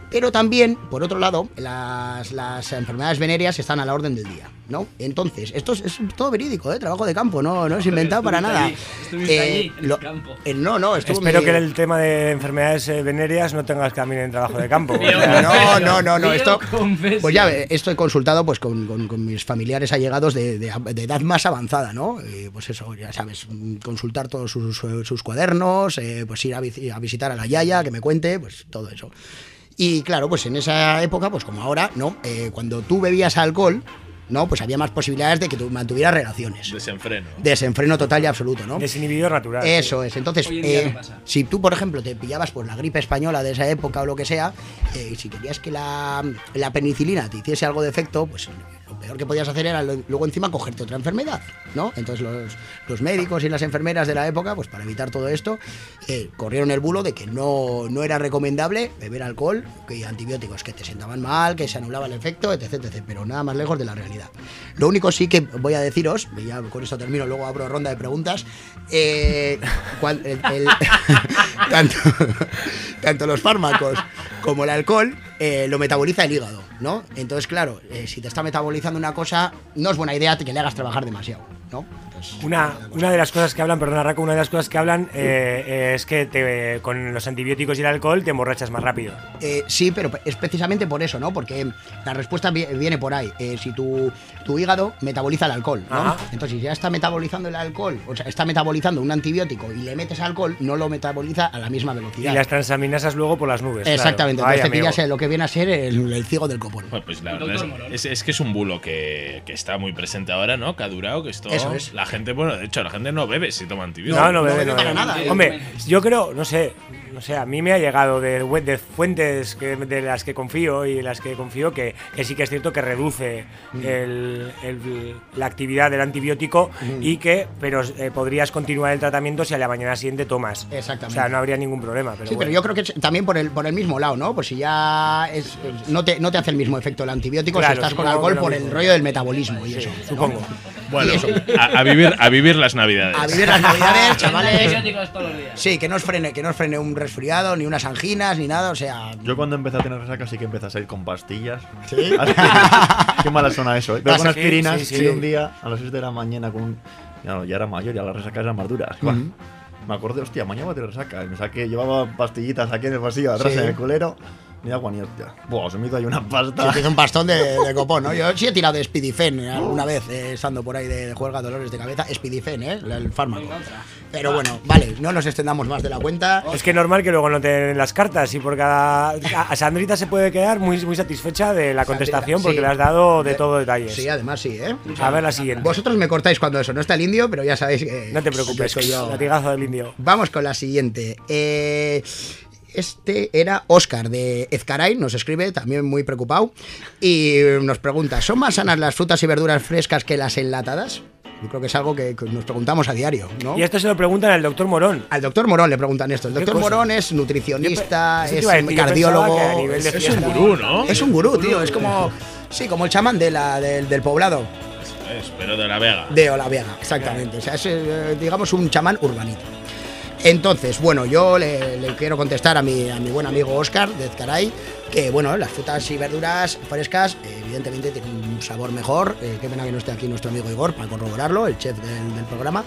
Pero también, por otro lado, las, las enfermedades venéreas están a la orden del día, ¿no? Entonces, esto es, es todo verídico, ¿eh? Trabajo de campo, no, no es inventado para nada. Allí, estuviste allí, en lo- el campo. eh, no, no, estuvo Espero mi- que el tema de enfermedades eh, venéreas no tengas que también en trabajo de campo. O Tío, sea, No, no, no, no, Tío, esto... confesión. Pues ya, eh, esto he consultado pues con, con- con mis familiares allegados de, de- de edad más avanzada, ¿no? Y, pues eso, ya sabes, mm, consultar todos sus, sus cuadernos, eh, pues ir a, vi- a visitar a la yaya, que me cuente, pues todo eso. Y claro, pues en esa época, pues como ahora, ¿no? Eh, cuando tú bebías alcohol, ¿no? Pues había más posibilidades de que tú mantuvieras relaciones. Desenfreno. Desenfreno total y absoluto, ¿no? Desinhibidor natural. Eso es. Entonces, Hoy en día eh, no pasa. si tú, por ejemplo, te pillabas por la gripe española de esa época o lo que sea, eh, si querías que la, la penicilina te hiciese algo de efecto, pues lo peor que podías hacer era lo- luego encima cogerte otra enfermedad, ¿no? Entonces los, los médicos y las enfermeras de la época, pues para evitar todo esto, eh, corrieron el bulo de que no, no era recomendable beber alcohol, que antibióticos que te sentaban mal, que se anulaba el efecto, etc, etcétera, pero nada más lejos de la realidad. Lo único sí que voy a deciros, y ya con esto termino, luego abro ronda de preguntas, eh, cuan- el- el- tanto, tanto los fármacos como el alcohol eh, lo metaboliza el hígado, ¿no? Entonces, claro, eh, si te está metabolizando una cosa, no es buena idea que le hagas trabajar demasiado, ¿no? Entonces, Una, una de las cosas que hablan, perdona Raco, una de las cosas que hablan eh, eh, es que te, con los antibióticos y el alcohol te emborrachas más rápido. Eh, sí, pero es precisamente por eso, ¿no? Porque la respuesta vi- viene por ahí. Eh, si tu, tu hígado metaboliza el alcohol, ¿no? Ajá. Entonces, si ya está metabolizando el alcohol, o sea, está metabolizando un antibiótico y le metes alcohol, no lo metaboliza a la misma Y velocidad. las transaminasas luego por las nubes. Exactamente, claro. entonces Ay, te pillas amigo. en lo que viene a ser el, el ciego del copón. Bueno, pues la Doctor verdad Morón. es, es, es que es un bulo que, que está muy presente ahora, ¿no? Que ha durado, que esto. Eso es. La gente, bueno, de hecho, la gente no bebe si toma antibióticos. No, no bebe, no no bebe bebe. para nada, ¿eh? Hombre, yo creo, no sé, no sé, a mí me ha llegado de, de fuentes que, de las que confío y las que confío que, que sí que es cierto que reduce el- el- la actividad del antibiótico y que, pero eh, podrías continuar el tratamiento si a la mañana siguiente tomas. Exactamente. O sea, no habría ningún problema. Pero Sí, bueno. pero yo creo que es también por el, por el mismo lado, ¿no? Pues si ya es, es- no, te, no te hace el mismo efecto el antibiótico Claro, si estás con supongo alcohol que lo por el mismo. rollo del metabolismo y Sí, eso. ¿no? supongo. Bueno, Y eso. a, a vivir, a vivir las navidades. A vivir las navidades, chavales. Antibióticos todos los días. Sí, que no os frene, que no os frene un resfriado, ni unas anginas, ni nada, o sea. Yo cuando empecé a tener resaca sí que empecé a ir con pastillas. ¿Sí? Qué mala suena eso, ¿eh? Pero Ah, con sí, aspirinas, sí, sí. sí, un día a las seis de la mañana con un... Ya, no, ya era mayor, ya las resacas eran más duras. Buah. Me acordé, hostia, mañana voy a tener resaca. Y me saqué, llevaba pastillitas aquí en el pasillo, atrás Sí. en el culero. Ni agua ni hostia. Buah, se me hizo ahí una Se pasta. te hizo un pastón de, de copón, ¿no? Yo sí he tirado de Spidifen alguna vez, eh, estando por ahí de, de juerga dolores de cabeza. Spidifen, ¿eh? El fármaco. Pero bueno, vale, no nos extendamos más de la cuenta. Es que es normal que luego no te den las cartas y por cada... A Sandrita se puede quedar muy, muy satisfecha de la contestación porque sí. le has dado de todo detalles. Sí, además sí, ¿eh? A ver la siguiente. Vosotros me cortáis cuando eso no está el indio, pero ya sabéis que. No te preocupes, que soy yo. latigazo del indio. Vamos con la siguiente. Eh, este era Óscar de Ezcaray, nos escribe, también muy preocupado, y nos pregunta: ¿son más sanas las frutas y verduras frescas que las enlatadas? Yo creo que es algo que, que nos preguntamos a diario, ¿no? Y esto se lo preguntan al doctor Morón. Al doctor Morón le preguntan esto. El ¿Qué doctor cosa? Morón es nutricionista, Yo pe- eso te es iba a decir, yo cardiólogo. pensaba que a nivel de es, Es un gurú, ¿no? es un gurú, tío. Es como. Sí, como el chamán de la, del, del poblado. Es, pero de la Vega. De Olaviaga, exactamente. O sea, es, eh, digamos, un chamán urbanito. Entonces, bueno, yo le, le quiero contestar a mi, a mi buen amigo Óscar de Ezcaray que, bueno, las frutas y verduras frescas, eh, evidentemente, tienen un sabor mejor. Eh, qué pena que no esté aquí nuestro amigo Igor para corroborarlo, el chef del, del programa.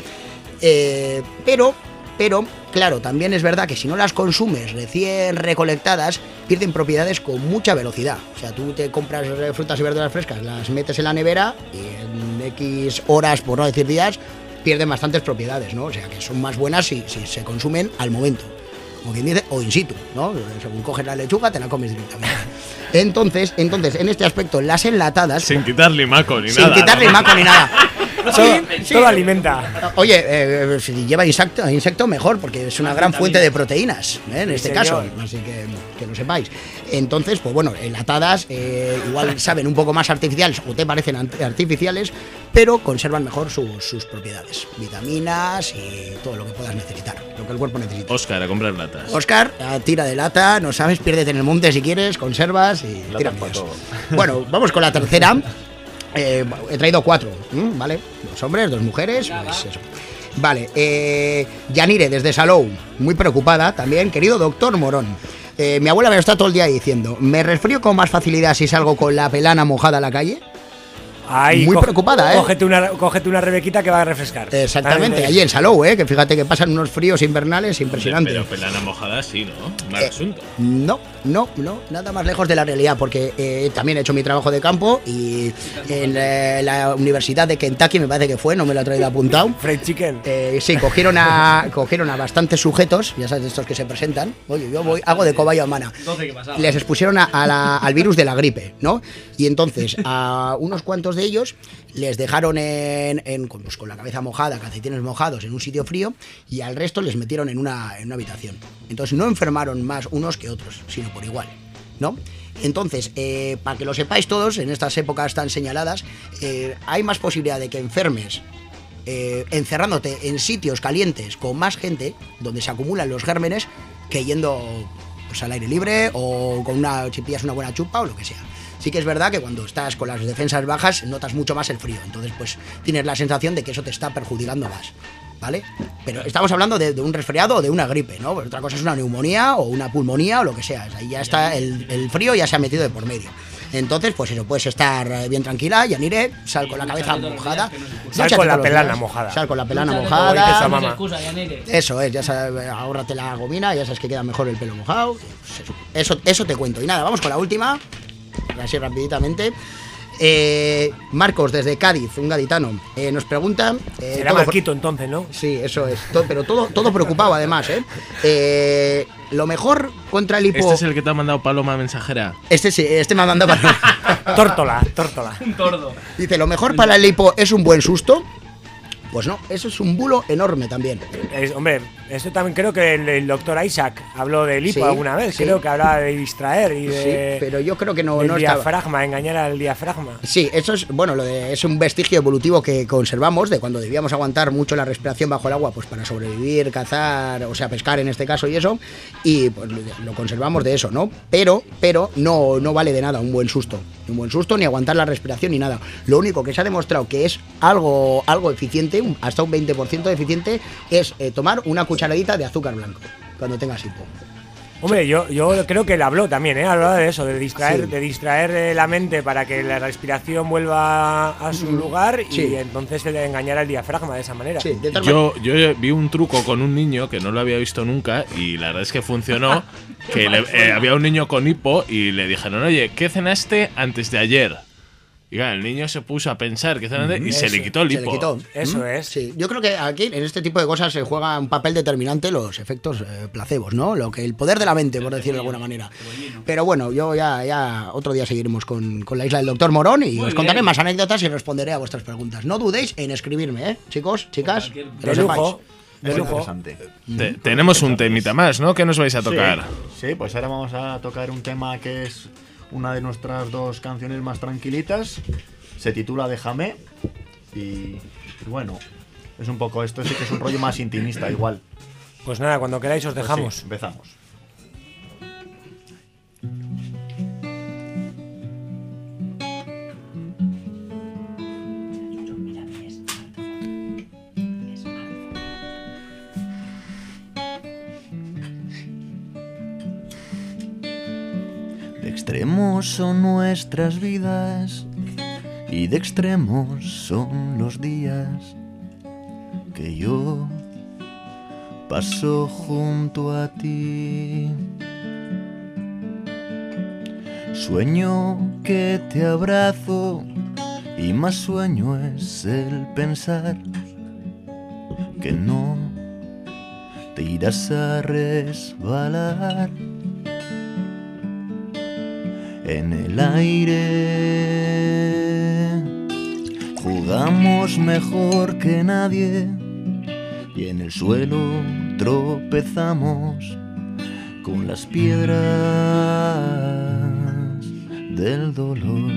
Eh, pero, pero, claro, también es verdad que si no las consumes recién recolectadas, pierden propiedades con mucha velocidad. O sea, tú te compras eh, frutas y verduras frescas, las metes en la nevera y en X horas, por no decir días, pierden bastantes propiedades, ¿no? O sea, que son más buenas si, si se consumen al momento. Como quien dice, o in situ, ¿no? Según coges la lechuga, te la comes directamente. Entonces, entonces en este aspecto, las enlatadas, Sin quitar limaco ni sin nada. quitarle ¿no? maco ni nada. Todo, todo alimenta. Oye, eh, si lleva insecto, insecto, mejor, porque es una gran fuente de proteínas, ¿eh? en Sí, este señor. caso, así que, que lo sepáis. Entonces, pues bueno, enlatadas eh, igual saben un poco más artificiales o te parecen ant- artificiales, pero conservan mejor sus, sus propiedades, vitaminas y todo lo que puedas necesitar, lo que el cuerpo necesita. Óscar, a comprar latas. Oscar, a tira de lata, no sabes, piérdete en el monte si quieres, conservas y Latas tira pa' míos. todo. Bueno, vamos con la tercera. Eh, he traído cuatro, ¿m? ¿vale? Dos hombres, dos mujeres, pues eso. Vale, eh, Yanire desde Salou, muy preocupada también. Querido doctor Morón, Eh, mi abuela me lo está todo el día diciendo. Me resfrío con más facilidad si salgo con la pelana mojada a la calle. Ahí, Muy coge- preocupada, ¿eh? Cógete una, cógete una rebequita que va a refrescar. Exactamente, Ahí- allí en Salou, ¿eh? Que fíjate que pasan unos fríos invernales impresionantes. Pero pelana mojada sí, ¿no? Mal Eh, asunto. No, no, no, nada más lejos de la realidad, porque eh, también he hecho mi trabajo de campo y en eh, la Universidad de Kentucky, me parece que fue, no me lo he traído apuntado. Fried chicken. Eh, sí, cogieron a, cogieron a bastantes sujetos, ya sabes, de estos que se presentan. Oye, yo voy, hago de cobayo a mana. Entonces, ¿qué pasaba? Les expusieron a, a la- al virus de la gripe, ¿no? Y entonces a unos cuantos de ellos les dejaron en, en- con, pues, con la cabeza mojada, calcetines mojados, en un sitio frío, y al resto les metieron en una, en una habitación. Entonces no enfermaron más unos que otros, sino por igual, ¿no? Entonces, eh, para que lo sepáis todos, en estas épocas tan señaladas, eh, hay más posibilidad de que enfermes eh, encerrándote en sitios calientes con más gente, donde se acumulan los gérmenes, que yendo pues, al aire libre o con una, si pillas una buena chupa o lo que sea. Sí que es verdad que cuando estás con las defensas bajas notas mucho más el frío, entonces pues tienes la sensación de que eso te está perjudicando más, ¿vale? Pero estamos hablando de, de un resfriado o de una gripe, ¿no? Otra cosa es una neumonía o una pulmonía o lo que sea, ahí ya está, el, el frío ya se ha metido de por medio. Entonces, pues eso, puedes estar eh, bien tranquila, Yanire, sal con la cabeza mojada. Sal Dúchate con la todos los pelana días, mojada. Sal con la pelana Dúchate como dice mojada. su No mamá. es excusa, Yanire. Eso es, ya sabes, ahórrate la gomina, ya sabes que queda mejor el pelo mojado. Pues eso, eso, eso te cuento. Y nada, vamos con la última, así rapiditamente. Eh, Marcos, desde Cádiz, un gaditano, eh, nos pregunta... eh, Será todo- Marquito entonces, ¿no? Sí, eso es, to- pero todo, todo preocupado además, ¿eh? Eh, Lo mejor contra el hipo... Este es el que te ha mandado Paloma Mensajera. Este sí, este me ha mandado para... Tórtola, tórtola. Un tordo. Dice, lo mejor para el hipo es un buen susto. Pues no, eso es un bulo enorme también. Es- hombre, esto también creo que el, el doctor Isaac habló del hipo Sí, alguna vez. sí. Creo que hablaba de distraer y de. Sí, pero yo creo que no, del no estaba... diafragma, engañar al diafragma. Sí, eso es, bueno, lo de, es un vestigio evolutivo que conservamos de cuando debíamos aguantar mucho la respiración bajo el agua, pues para sobrevivir, cazar, o sea, pescar en este caso y eso, y pues lo, lo conservamos de eso, ¿no? Pero, pero no, no vale de nada un buen susto, ni un buen susto, ni aguantar la respiración, ni nada. Lo único que se ha demostrado que es algo, algo eficiente, un- hasta un veinte por ciento eficiente, es eh, tomar una cucharadita de azúcar blanco cuando tengas hipo. Hombre, yo, yo creo que él habló también, ¿eh? Hablaba de eso, de distraer, Sí. de distraer eh, la mente para que la respiración vuelva a su lugar y Sí. entonces se le engañara el diafragma de esa manera. Sí, de tal Yo, yo vi un truco con un niño que no lo había visto nunca y la verdad es que funcionó. Que le- eh, había un niño con hipo y le dijeron, oye, ¿qué cenaste antes de ayer? Y claro, el niño se puso a pensar qué cenaste y se Eso, le quitó el Se le hipo. quitó. Eso es. Sí, yo creo que aquí en este tipo de cosas se juega un papel determinante los efectos eh, placebos, ¿no? Lo que el poder de la mente, por decirlo de alguna manera. Pero bueno, yo ya, ya otro día seguiremos con, con la isla del doctor Morón y Muy os contaré bien. más anécdotas y responderé a vuestras preguntas. No dudéis en escribirme, ¿eh? Chicos, chicas, que De lo lujo. sepáis. De Muy lujo. interesante. Te- tenemos un temita más, ¿no? ¿Qué nos vais a tocar? Sí, sí, pues ahora vamos a tocar un tema que es una de nuestras dos canciones más tranquilitas. Se titula Déjame. Y, y bueno, es un poco esto, sí que es un rollo más intimista igual. Pues nada, cuando queráis os Pues dejamos. sí, empezamos. De extremos son nuestras vidas y de extremos son los días que yo paso junto a ti. Sueño que te abrazo y más sueño es el pensar que no te irás a resbalar en el aire. Jugamos mejor que nadie y en el suelo tropezamos con las piedras del dolor.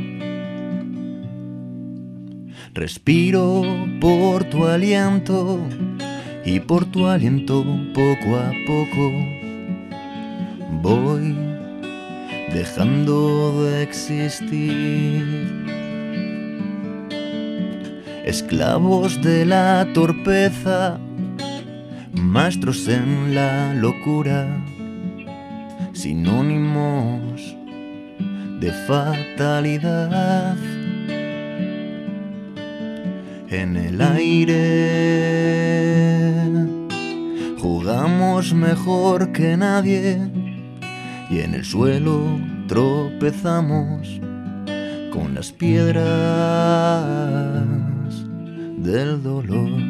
Respiro por tu aliento y por tu aliento poco a poco voy dejando de existir. Esclavos de la torpeza, maestros en la locura, sinónimos de fatalidad. En el aire jugamos mejor que nadie y en el suelo tropezamos con las piedras del dolor.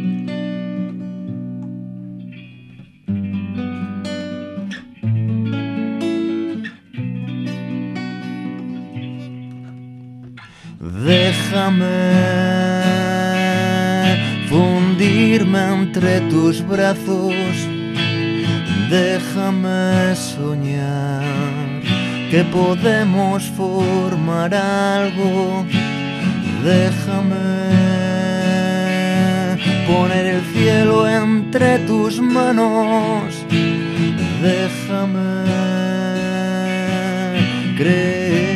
Déjame fundirme entre tus brazos, déjame soñar que podemos formar algo, déjame poner el cielo entre tus manos, déjame creer.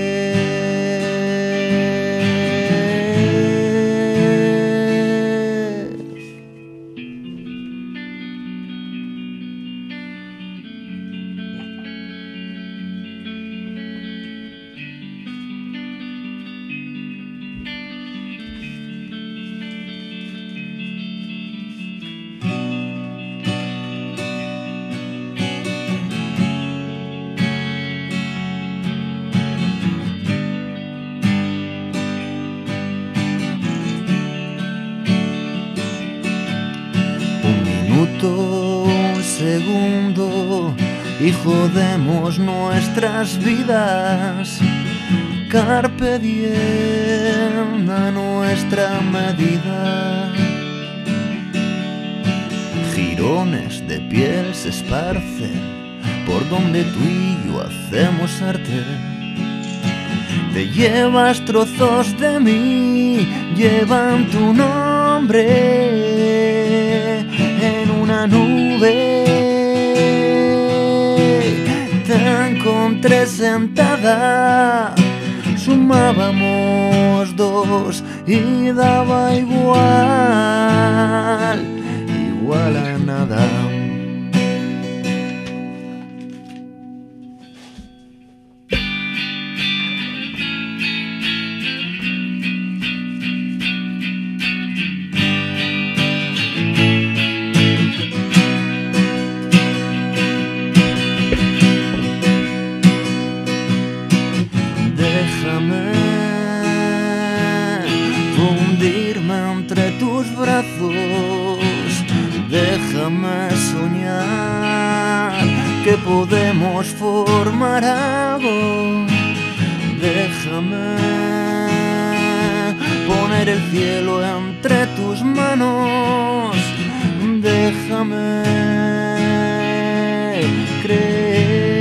Un segundo y jodemos nuestras vidas. Carpe diem a nuestra medida. Jirones de piel se esparcen por donde tú y yo hacemos arte. Te llevas trozos de mí, llevan tu nombre en una nube. Te encontré sentada, sumábamos dos y daba igual, igual a nada. Déjame soñar que podemos formar algo. Déjame poner el cielo entre tus manos. Déjame creer.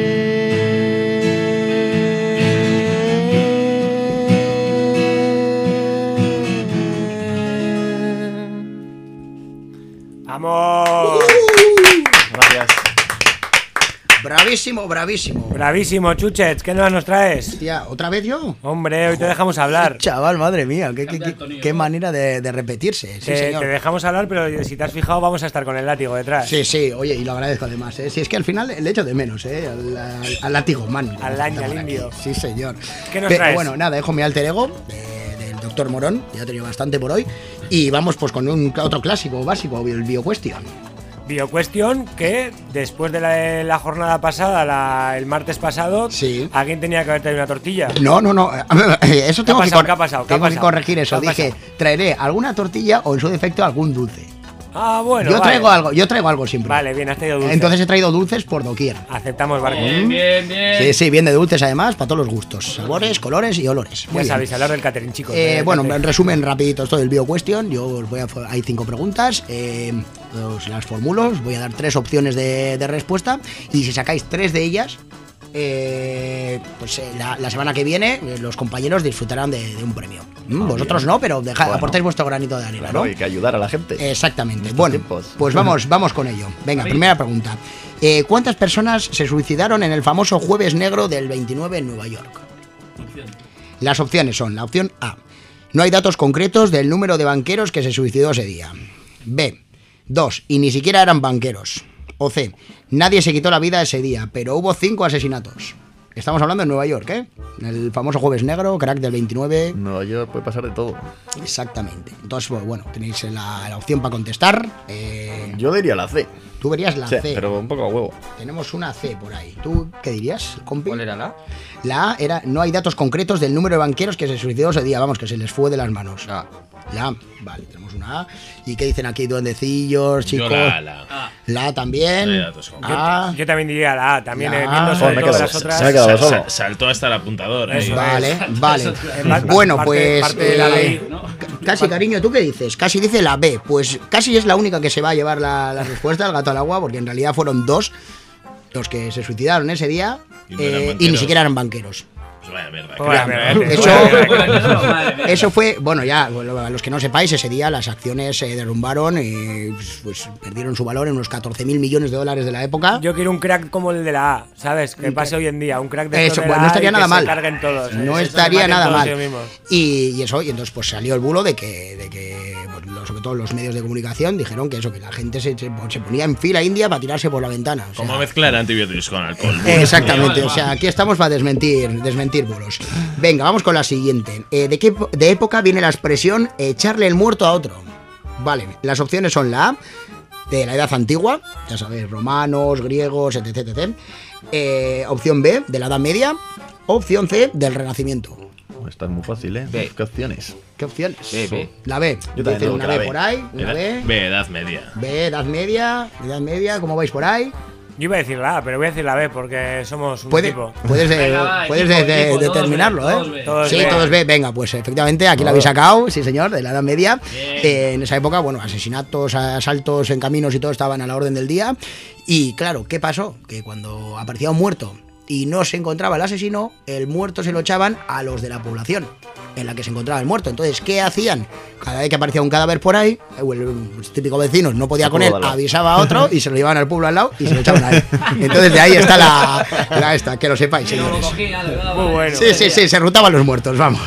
¡Vamos! Gracias. Bravísimo, bravísimo. Bravísimo, Chuchets, ¿qué nuevas nos traes? Tía, ¿otra vez yo? Hombre, hoy te dejamos hablar. Chaval, madre mía, qué, qué, qué, qué manera de, de repetirse. Sí, te, señor. te dejamos hablar, pero si te has fijado, vamos a estar con el látigo detrás. Sí, sí, oye, y lo agradezco además, ¿eh? Si es que al final le echo de menos, ¿eh? Al, al, al látigo man. Al año, al indio. Sí, señor. ¿Qué nos Pero traes? bueno, nada, dejo mi alter ego eh, del doctor Morón, ya he tenido bastante por hoy. Y vamos pues con un otro clásico básico, el BioQuestion. BioQuestion, que después de la, de la jornada pasada, la, el martes pasado, sí. alguien tenía que haber traído una tortilla. No, no, no. Eso tengo, pasado, que, ¿qué ha pasado? ¿Qué ha tengo que pasado? corregir eso. ¿Qué ha Dije, pasado? traeré alguna tortilla o en su defecto algún dulce. Ah, bueno. Yo vale. traigo algo, yo traigo algo siempre. Vale, bien, has traído dulces. Entonces he traído dulces por doquier. Aceptamos, Barco. Bien, bien, bien. Sí, sí, bien de dulces además, para todos los gustos, sabores, colores y olores. Muy Ya bien. sabéis, hablar del catering, chicos. Eh, del bueno, catering. en resumen rapidito esto del BioQuestion. Yo os voy a, hay cinco preguntas, eh, os las formulo, os voy a dar tres opciones de, de respuesta y si sacáis tres de ellas, eh, pues eh, la, la semana que viene eh, los compañeros disfrutarán de, de un premio. Mm, Ah, vosotros bien. no, pero dejad, Bueno. aportáis vuestro granito de arena, Claro, ¿no? hay que ayudar a la gente. Exactamente. estos Bueno, tiempos. pues vamos, vamos con ello. Venga, primera pregunta. Eh, ¿Cuántas personas se suicidaron en el famoso Jueves Negro del veintinueve en Nueva York? Las opciones son, la opción A, no hay datos concretos del número de banqueros que se suicidó ese día. B, dos, y ni siquiera eran banqueros. O C, nadie se quitó la vida ese día, pero hubo cinco asesinatos. Estamos hablando de Nueva York, ¿eh? El famoso Jueves Negro, crack del veintinueve. Nueva York puede pasar de todo. Exactamente. Entonces, pues, bueno, tenéis la, la opción para contestar. Eh, Yo diría la C. Tú verías la Sí, C. pero un poco a huevo. Tenemos una C por ahí. ¿Tú qué dirías, compi? ¿Cuál era la? La A era, no hay datos concretos del número de banqueros que se suicidó ese día, vamos, que se les fue de las manos. La. La A, vale, tenemos una A. ¿Y qué dicen aquí, duendecillos, Yo chicos? la, la. La A también. No hay datos concretos. A. Yo también diría la A, también La eh, A. viendo Oh, sobre me he todas quedado- las otras. se me ha quedado Sal- solo. sal- saltó hasta el apuntador. ahí. Eso Vale, es. vale. Eh, parte- Bueno, parte- pues. parte de la eh, ley, ¿no? Casi, cariño, ¿tú qué dices? Casi dice la B. Pues casi es la única que se va a llevar la, la respuesta, el gato al agua, porque en realidad fueron dos los que se suicidaron ese día Y no eran eh, y ni banqueros. siquiera eran banqueros. Pues vaya mierda. Pues vaya créanme, mierda. ¿eh? Eso- Madre mía. Eso fue, bueno, ya, bueno, a los que no sepáis, ese día las acciones se derrumbaron y pues, pues, perdieron su valor en unos catorce mil millones de dólares de la época. Yo quiero un crack como el de la A, ¿sabes? Que pase hoy en día, un crack de Eso, estos de pues la no A estaría y nada que mal. se carguen todos. ¿eh? No Se estaría maten nada todos mal. ellos mismos. Y, y eso, y entonces pues salió el bulo de que, de que pues, lo- sobre todo los medios de comunicación dijeron que eso, que la gente se, se, se ponía en fila india para tirarse por la ventana. O sea, Como mezclar antibióticos con alcohol. exactamente, o sea, aquí estamos para desmentir, desmentir bulos. Venga, vamos con la siguiente. Eh, ¿De qué epo- de época viene la expresión echarle el muerto a otro? Vale, las opciones son la A, de la edad antigua, ya sabéis, romanos, griegos, etc, etcétera. Eh, opción B, de la Edad Media. Opción C, del Renacimiento. Esta es muy fácil, ¿eh? B. ¿Qué opciones? ¿Qué opciones? B, B. La B. Yo también Dice digo una que la B B. por ahí, una Edad- B. B, edad media. B, Edad Media, Edad Media, ¿cómo vais por ahí? Yo iba a decir la A, pero voy a decir la B porque somos un Puede- equipo. puedes de- Venga, va, puedes equipo, de- de- equipo, todos determinarlo, B, ¿eh? todos B. Todos Sí, B. todos B. Venga, pues efectivamente aquí lo habéis sacado, sí señor, de la Edad Media. Eh, en esa época, bueno, asesinatos, asaltos en caminos y todo estaban a la orden del día. Y claro, ¿qué pasó? Que cuando aparecía un muerto y no se encontraba el asesino, el muerto se lo echaban a los de la población en la que se encontraba el muerto. Entonces, ¿qué hacían? Cada vez que aparecía un cadáver por ahí, el, los típicos vecinos no podía Se con él, pudo al lado. avisaba a otro y se lo llevaban al pueblo al lado y se lo echaban a él. Entonces, de ahí está la, la esta, que lo sepáis, Y luego señores. cogía, le daba, Muy bueno. Sí, sí, sí, se rutaban los muertos, vamos.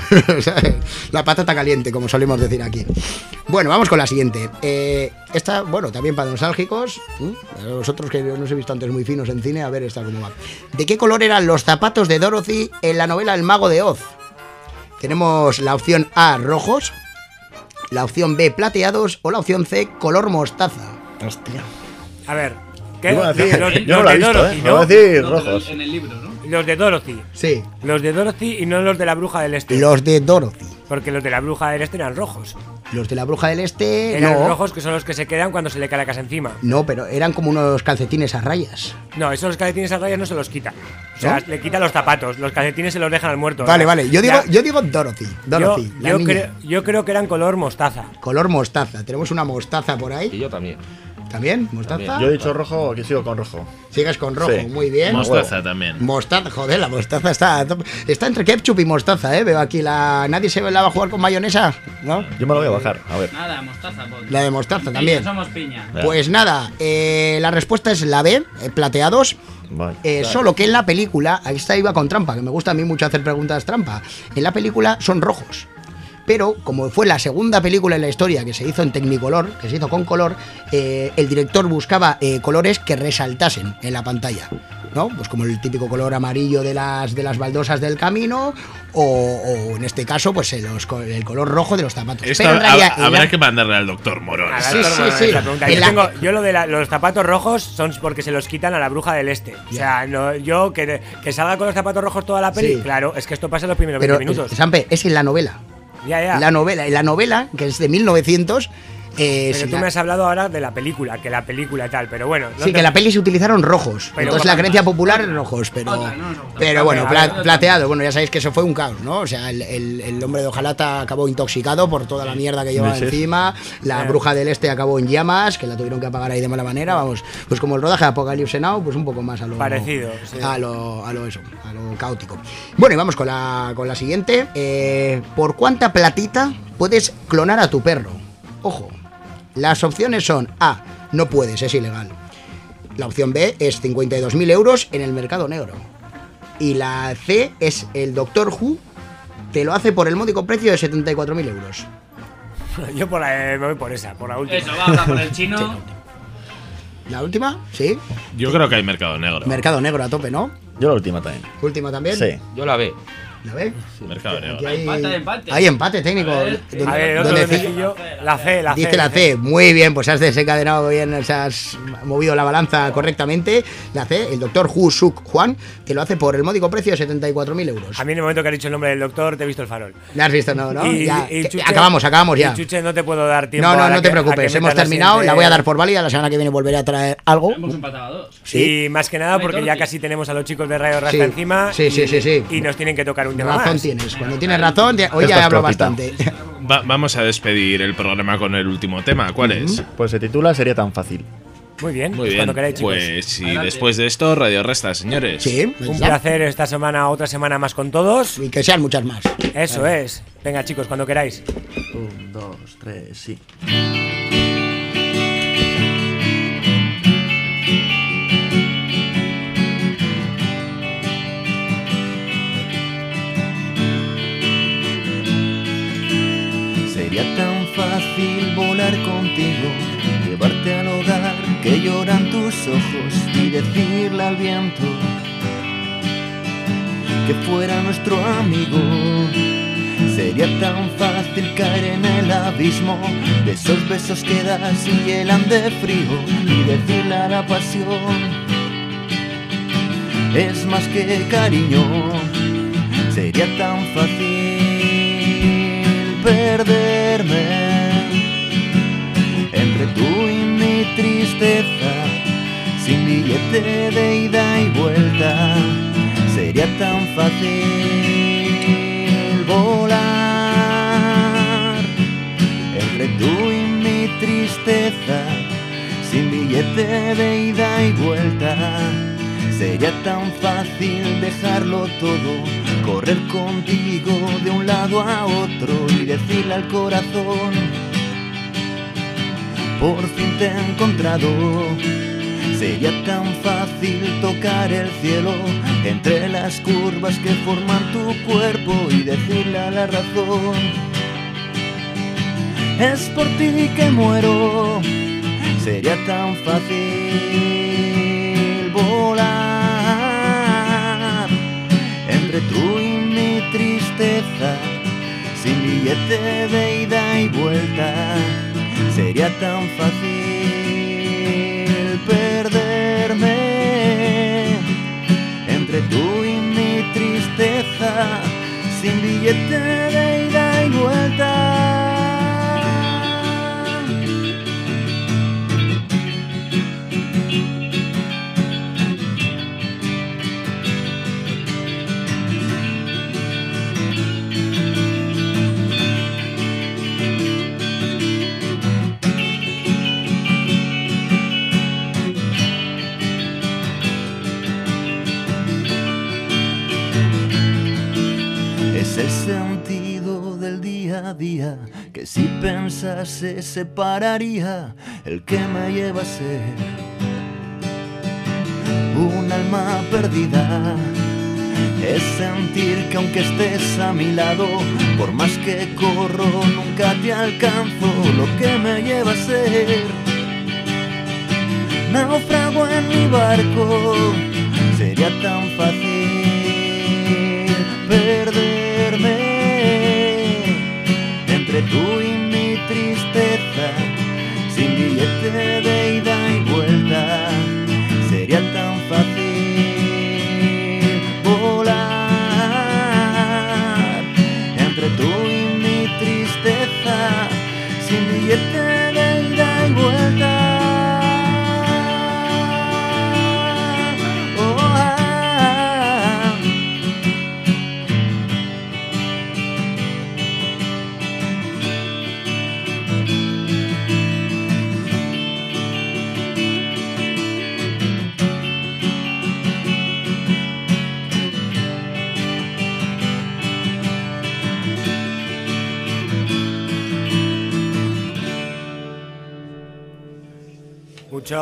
La patata caliente, como solemos decir aquí. Bueno, vamos con la siguiente. Eh, esta, bueno, también para nostálgicos. ¿Mm? Vosotros que no os he visto antes muy finos en cine, a ver esta cómo va. ¿De qué color eran los zapatos de Dorothy en la novela El Mago de Oz? Tenemos la opción A, rojos, la opción B, plateados, o la opción C, color mostaza. Hostia. A ver, ¿qué? Yo iba a decir, Los- yo los no la he de visto, Dorothy, ¿eh? ¿no? Me voy a decir No, pero rojos. En el libro, ¿no? Los de Dorothy. Sí, Los de Dorothy y no los de la Bruja del Este. los de Dorothy. Porque los de la Bruja del Este eran rojos. Los de la Bruja del Este, Eran no. rojos que son los que se quedan cuando se le cae la casa encima. No, pero eran como unos calcetines a rayas. No, esos calcetines a rayas no se los quita. O sea, ¿No? le quita los zapatos. Los calcetines se los dejan al muerto. Vale, ¿no? vale. Yo digo, Ya. yo digo Dorothy. Dorothy, yo, la yo niña. creo, yo creo que eran color mostaza. Color mostaza. Tenemos una mostaza por Y ahí. yo también. ¿También? ¿Mostaza? También. Yo he dicho rojo, que sigo con rojo. Sigues con rojo. Sí. Muy bien. Mostaza también. Mostaza, joder, la mostaza está está entre ketchup y mostaza, ¿eh? Veo aquí la... ¿Nadie se la va a jugar con mayonesa? ¿No? Yo me lo voy a bajar, a ver. Nada, mostaza. Pues. La de mostaza Piña, también. Somos piña. Pues nada, eh, la respuesta es la B, eh, plateados. Vale. Eh, solo que en la película, ahí está, iba con trampa, que me gusta a mí mucho hacer preguntas trampa. En la película son rojos. Pero como fue la segunda película en la historia que se hizo en Technicolor, que se hizo con color, eh, el director buscaba eh, colores que resaltasen en la pantalla, ¿no? Pues como el típico color amarillo de las, de las baldosas del camino, o, o en este caso, pues el, los- el color rojo de los zapatos. Esto Pero en hab- realidad, en habrá la- que mandarle al doctor Morón. A ver, Sí, doctor, sí, bueno, sí. esta pregunta. En Yo, la- tengo- yo lo de la- los zapatos rojos son porque se los quitan a la Bruja del Este. O sea, no, yo que, que salga con los zapatos rojos toda la peli, Sí. claro, es que esto pasa en los primeros Pero, veinte minutos. Sampe, es en la novela. Ya, ya. La novela, la novela, que es de mil novecientos. Eh, Pero si tú la- me has hablado ahora de la película, que la película y tal, pero bueno. no sí, te- que la peli se utilizaron rojos. Pero Entonces otra la creencia más. popular es rojos, pero. Otra, no nos gusta. Pero bueno, Otra, pla- otra. plateado. Bueno, ya sabéis que eso fue un caos, ¿no? O sea, el, el- el hombre de Ojalata acabó intoxicado por toda la mierda que llevaba Sí, sí. encima. La Eh. bruja del este acabó en llamas, que la tuvieron que apagar ahí de mala manera. Vamos, pues como el rodaje de Apocalipse Now, pues un poco más a lo. Parecido, sí. A lo, a lo eso, a lo caótico. Bueno, y vamos con la, con la siguiente. Eh, ¿Por cuánta platita puedes clonar a tu perro? Ojo. Las opciones son A, no puedes, es ilegal. La opción B es cincuenta y dos mil euros en el mercado negro. Y la C es el Doctor Who te lo hace por el módico precio de setenta y cuatro mil euros. Yo por la, eh, me voy por esa, por la última. Eso, vamos a por el chino. ¿La última? Sí. Yo creo que hay mercado negro. Mercado negro a tope, ¿no? Yo la última también. ¿Última también? Sí. Yo la ve. ¿La ves? Mercado Aquí negro. hay Empate, empate. hay empate técnico. A ver, Donde- A ver, el otro donde donde dice- estoy yo, la C, la C. Dice la C, muy bien, pues has desencadenado bien, o sea, has movido la balanza correctamente. La C, el doctor Hu Suk Juan, te lo hace por el módico precio de setenta y cuatro mil euros. A mí en el momento que has dicho el nombre del doctor, te he visto el farol. ¿La has visto? No, ¿no? Y- Ya, y que- Chuche- acabamos, acabamos ya. y Chuche, no te puedo dar tiempo. No, no, a no que- te a que preocupes, hemos metas la terminado, siguiente- la voy a dar por válida, la semana que viene volveré a traer algo. Hemos empatado a dos. Sí. Y más que nada porque ya casi tenemos a los chicos de Radio Rasta Sí. encima. Sí, sí, y- sí, sí. Y nos tienen que tocar un tema Razón más. tienes, cuando tienes razón, te- hoy Esta ya es hablo cortita. bastante. Va- vamos a despedir el programa con el último tema. ¿Cuál es? Pues se titula Sería tan fácil. Muy bien, Muy pues bien. cuando queráis, chicos. Pues y después de esto, Radio Resta, señores. Sí, Un ya. placer esta semana, otra semana más con todos. Y que sean muchas más. Eso es. Venga, chicos, cuando queráis. Un, dos, tres, sí. Sería tan fácil volar contigo, llevarte al hogar que lloran tus ojos y decirle al viento que fuera nuestro amigo. Sería tan fácil caer en el abismo de esos besos que das y hielan de frío y decirle a la pasión es más que cariño. Sería tan fácil perderme entre tú y mi tristeza, sin billete de ida y vuelta. Sería tan fácil volar entre tú y mi tristeza, sin billete de ida y vuelta. Sería tan fácil dejarlo todo, correr contigo de un lado a otro y decirle al corazón, por fin te he encontrado. Sería tan fácil tocar el cielo entre las curvas que forman tu cuerpo y decirle a la razón, es por ti que muero. Sería tan fácil volar entre tú y mi tristeza, sin billete de ida y vuelta. Sería tan fácil perderme entre tú y mi tristeza, sin billete de ida y vuelta. Es el sentido del día a día que si pensase separaría, el que me lleva a ser un alma perdida. Es sentir que aunque estés a mi lado, por más que corro nunca te alcanzo. Lo que me lleva a ser náufrago en mi barco. Sería tan fácil perderme entre tú y mi tristeza, sin billete de ida y vuelta. Sería tan fácil volar entre tú y mi tristeza, sin billete de ida y vuelta. Oh, ah.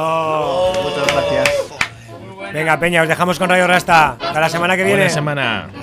Mucho. Muchas gracias. Venga, Peña, os dejamos con Radio Rasta. Hasta la semana que viene. Buena semana.